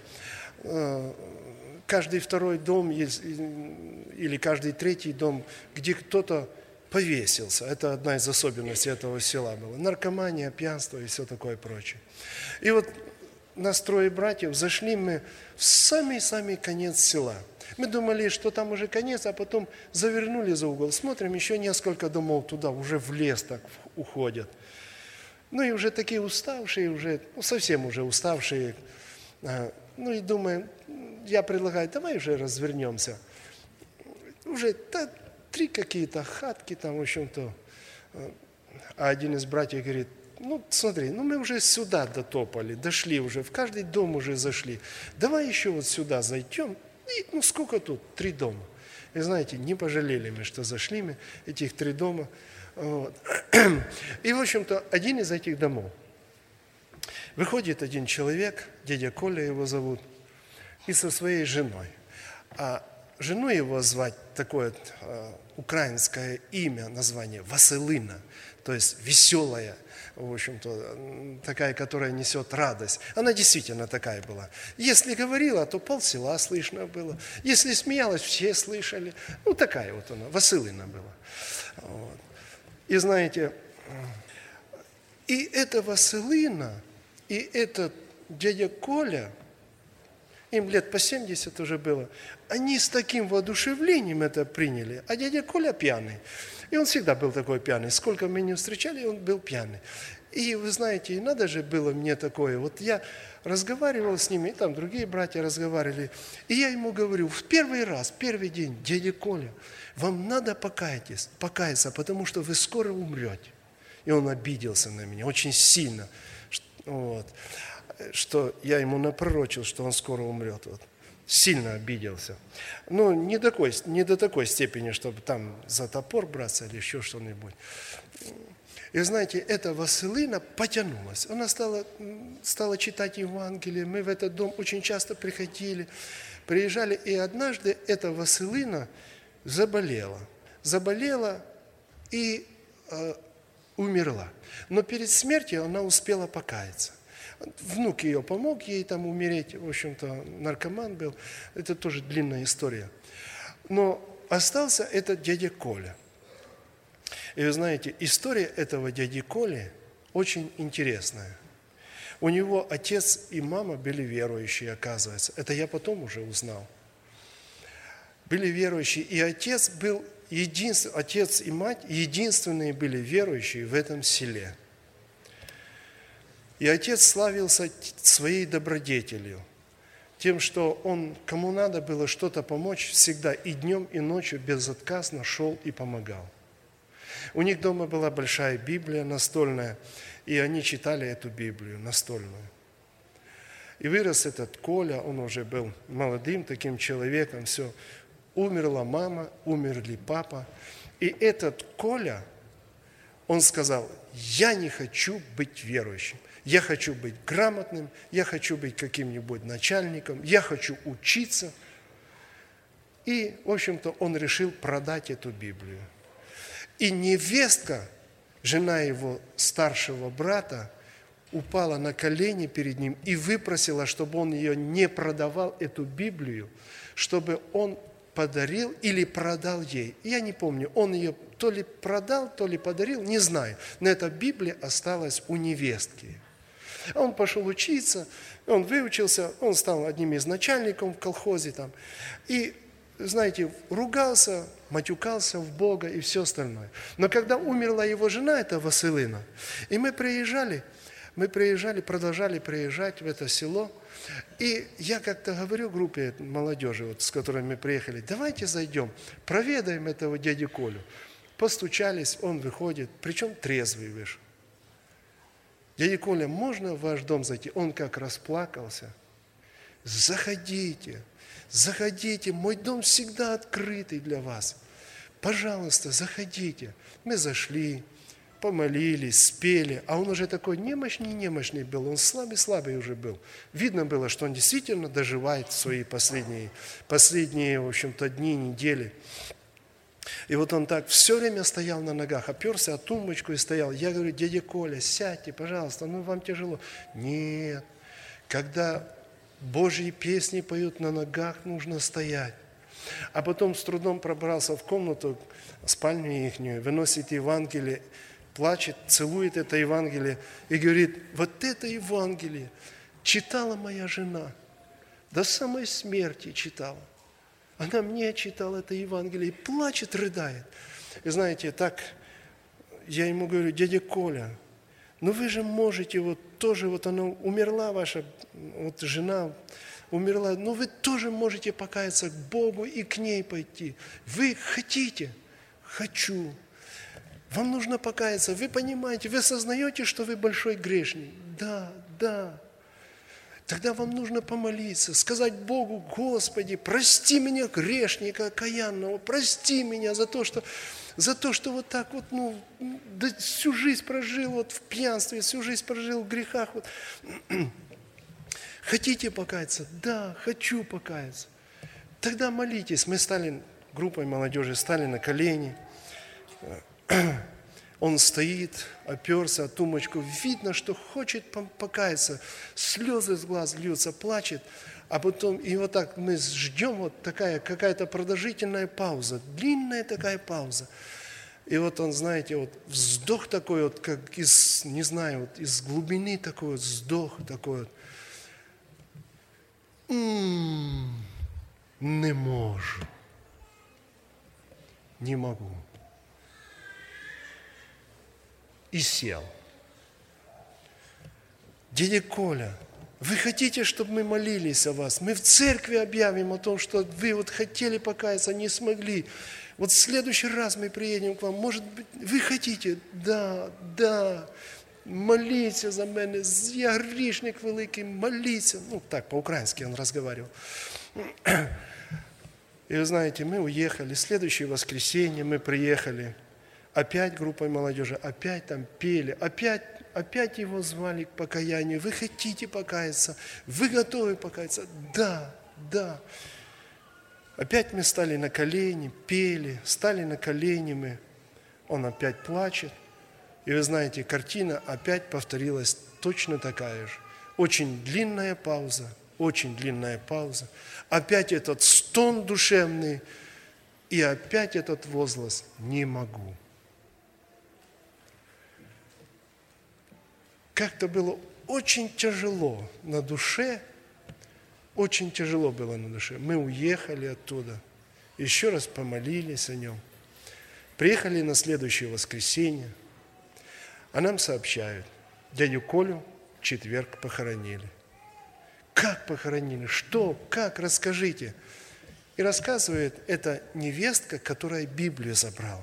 Каждый второй дом или каждый третий дом, где кто-то повесился. Это одна из особенностей этого села была. Наркомания, пьянство и все такое прочее. И вот нас 3 братьев, зашли мы в самый-самый конец села. Мы думали, что там уже конец, а потом завернули за угол. Смотрим, еще несколько домов туда, уже в лес так уходят. Ну и уже такие уставшие, уже совсем уже уставшие. Ну и думаем, я предлагаю, давай уже развернемся. Уже 3 какие-то хатки там, в общем-то. А один из братьев говорит, ну смотри, мы уже сюда дотопали, дошли уже, в каждый дом уже зашли. Давай еще вот сюда зайдем. И, сколько тут? 3 дома. И знаете, не пожалели мы, что зашли мы, этих 3 дома. Вот. И, в общем-то, один из этих домов. Выходит один человек, дядя Коля его зовут, и со своей женой. А жену его звать такое украинское имя, название Василина, то есть веселая, в общем-то, такая, которая несет радость. Она действительно такая была. Если говорила, то полсела слышно было. Если смеялась, все слышали. Такая вот она, Василина была. Вот. И знаете, и эта Василина, и этот дядя Коля, им лет по 70 уже было, они с таким воодушевлением это приняли, а дядя Коля пьяный. И он всегда был такой пьяный. Сколько мы не встречали, он был пьяный. И вы знаете, и надо же было мне такое. Вот я разговаривал с ними, и там другие братья разговаривали. И я ему говорю, в первый день, дядя Коля, вам надо покаяться, потому что вы скоро умрете. И он обиделся на меня очень сильно, что я ему напророчил, что он скоро умрет. Сильно обиделся. Но не до такой степени, чтобы там за топор браться или еще что-нибудь. И знаете, эта Василина потянулась. Она стала читать Евангелие. Мы в этот дом очень часто приезжали. И однажды эта Василина заболела и умерла. Но перед смертью она успела покаяться. Внук ее помог ей там умереть, в общем-то, наркоман был. Это тоже длинная история. Но остался этот дядя Коля. И вы знаете, история этого дяди Коли очень интересная. У него отец и мама были верующие, оказывается. Это я потом уже узнал. Были верующие, и отец и мать единственные были верующие в этом селе. И отец славился своей добродетелью, тем, что он, кому надо было что-то помочь, всегда и днем, и ночью безотказно шел и помогал. У них дома была большая Библия настольная, и они читали эту Библию настольную. И вырос этот Коля, он уже был молодым таким человеком, все. Умерла мама, умерли папа. И этот Коля, он сказал, я не хочу быть верующим. Я хочу быть грамотным, я хочу быть каким-нибудь начальником, я хочу учиться. И, в общем-то, он решил продать эту Библию. И невестка, жена его старшего брата, упала на колени перед ним и выпросила, чтобы он ее не продавал, эту Библию, чтобы он подарил или продал ей. Я не помню, он ее то ли продал, то ли подарил, не знаю. Но эта Библия осталась у невестки. Он пошел учиться, он выучился, он стал одним из начальников в колхозе там. И, знаете, ругался, матюкался в Бога и все остальное. Но когда умерла его жена, эта Василина, и мы приезжали, Мы приезжали, продолжали приезжать в это село. И я как-то говорю группе молодежи, вот, с которой мы приехали, давайте зайдем, проведаем этого дядю Колю. Постучались, он выходит, причем трезвый вышел. Дядя Коля, можно в ваш дом зайти? Он как расплакался. Заходите, заходите, мой дом всегда открытый для вас. Пожалуйста, заходите. Мы зашли, помолились, спели, а он уже такой немощный был, он слабый уже был. Видно было, что он действительно доживает свои последние, в общем-то, дни, недели. И вот он так все время стоял на ногах, оперся о тумбочку и стоял. Я говорю, дядя Коля, сядьте, пожалуйста, вам тяжело. Нет, когда Божьи песни поют на ногах, нужно стоять. А потом с трудом пробрался в комнату, спальню ихнюю, выносит Евангелие, плачет, целует это Евангелие и говорит, вот это Евангелие читала моя жена, до самой смерти читала. Она мне читала это Евангелие и плачет, рыдает. И знаете, так я ему говорю, дядя Коля, вы же можете, она умерла, ваша жена умерла, вы тоже можете покаяться к Богу и к ней пойти. Вы хотите? Хочу. Вам нужно покаяться. Вы понимаете, вы осознаете, что вы большой грешник? Да. Тогда вам нужно помолиться, сказать Богу, Господи, прости меня, грешника, окаянного, прости меня за то, что вот так всю жизнь прожил в пьянстве, всю жизнь прожил в грехах. Хотите покаяться? Да, хочу покаяться. Тогда молитесь. Мы группой молодежи стали на колени. Он стоит, оперся о тумбочку, видно, что хочет покаяться, слезы с глаз льются, плачет, а потом, и вот так мы ждем, такая какая-то продолжительная пауза, длинная такая пауза. И он, знаете, вздох такой, как из, не знаю, из глубины такой вздох такой не можу, не могу. И сел. Дядя Коля, вы хотите, чтобы мы молились о вас? Мы в церкви объявим о том, что вы хотели покаяться, не смогли. В следующий раз мы приедем к вам. Может быть, вы хотите? Да. Моліться за мене. Я грішник великий, моліться. Так, по-украински он разговаривал. И вы знаете, мы уехали. Следующее воскресенье мы приехали. Опять группой молодежи, опять там пели, опять его звали к покаянию. Вы хотите покаяться? Вы готовы покаяться? Да. Опять мы стали на колени, пели, стали на колени мы. Он опять плачет. И вы знаете, картина опять повторилась точно такая же. Очень длинная пауза. Опять этот стон душевный. И опять этот возглас «не могу». Как-то было очень тяжело на душе, Мы уехали оттуда, еще раз помолились о нем. Приехали на следующее воскресенье, а нам сообщают, дядю Колю в четверг похоронили. Как похоронили? Что? Как? Расскажите. И рассказывает эта невестка, которая Библию забрала.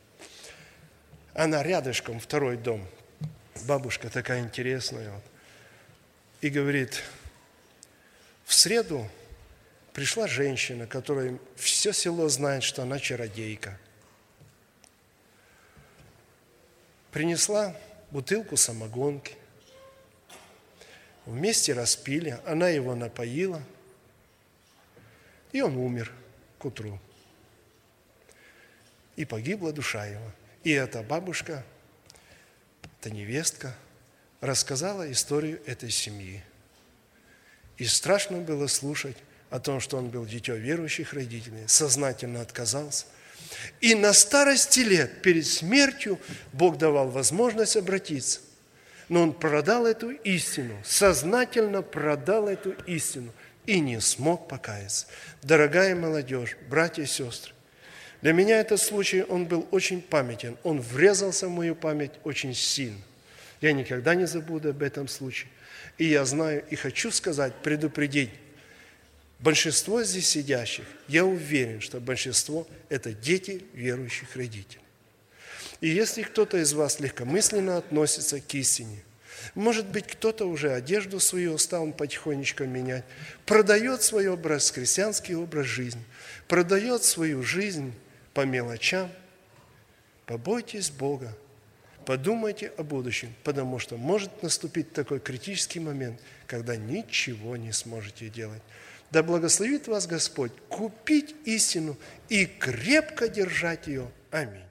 Она рядышком, второй дом. Бабушка такая интересная. И говорит, в среду пришла женщина, которая все село знает, что она чародейка. Принесла бутылку самогонки. Вместе распили, она его напоила. И он умер к утру. И погибла душа его. И эта бабушка, эта невестка, рассказала историю этой семьи. И страшно было слушать о том, что он был дитё верующих родителей, сознательно отказался. И на старости лет, перед смертью, Бог давал возможность обратиться. Но он продал эту истину, сознательно продал эту истину и не смог покаяться. Дорогая молодежь, братья и сестры, для меня этот случай, он был очень памятен. Он врезался в мою память очень сильно. Я никогда не забуду об этом случае. И я знаю, и хочу сказать, предупредить, большинство здесь сидящих, я уверен, что большинство – это дети верующих родителей. И если кто-то из вас легкомысленно относится к истине, может быть, кто-то уже одежду свою стал потихонечку менять, продает свой образ, христианский образ жизни, продает свою жизнь по мелочам, побойтесь Бога, подумайте о будущем, потому что может наступить такой критический момент, когда ничего не сможете делать. Да благословит вас Господь купить истину и крепко держать ее. Аминь.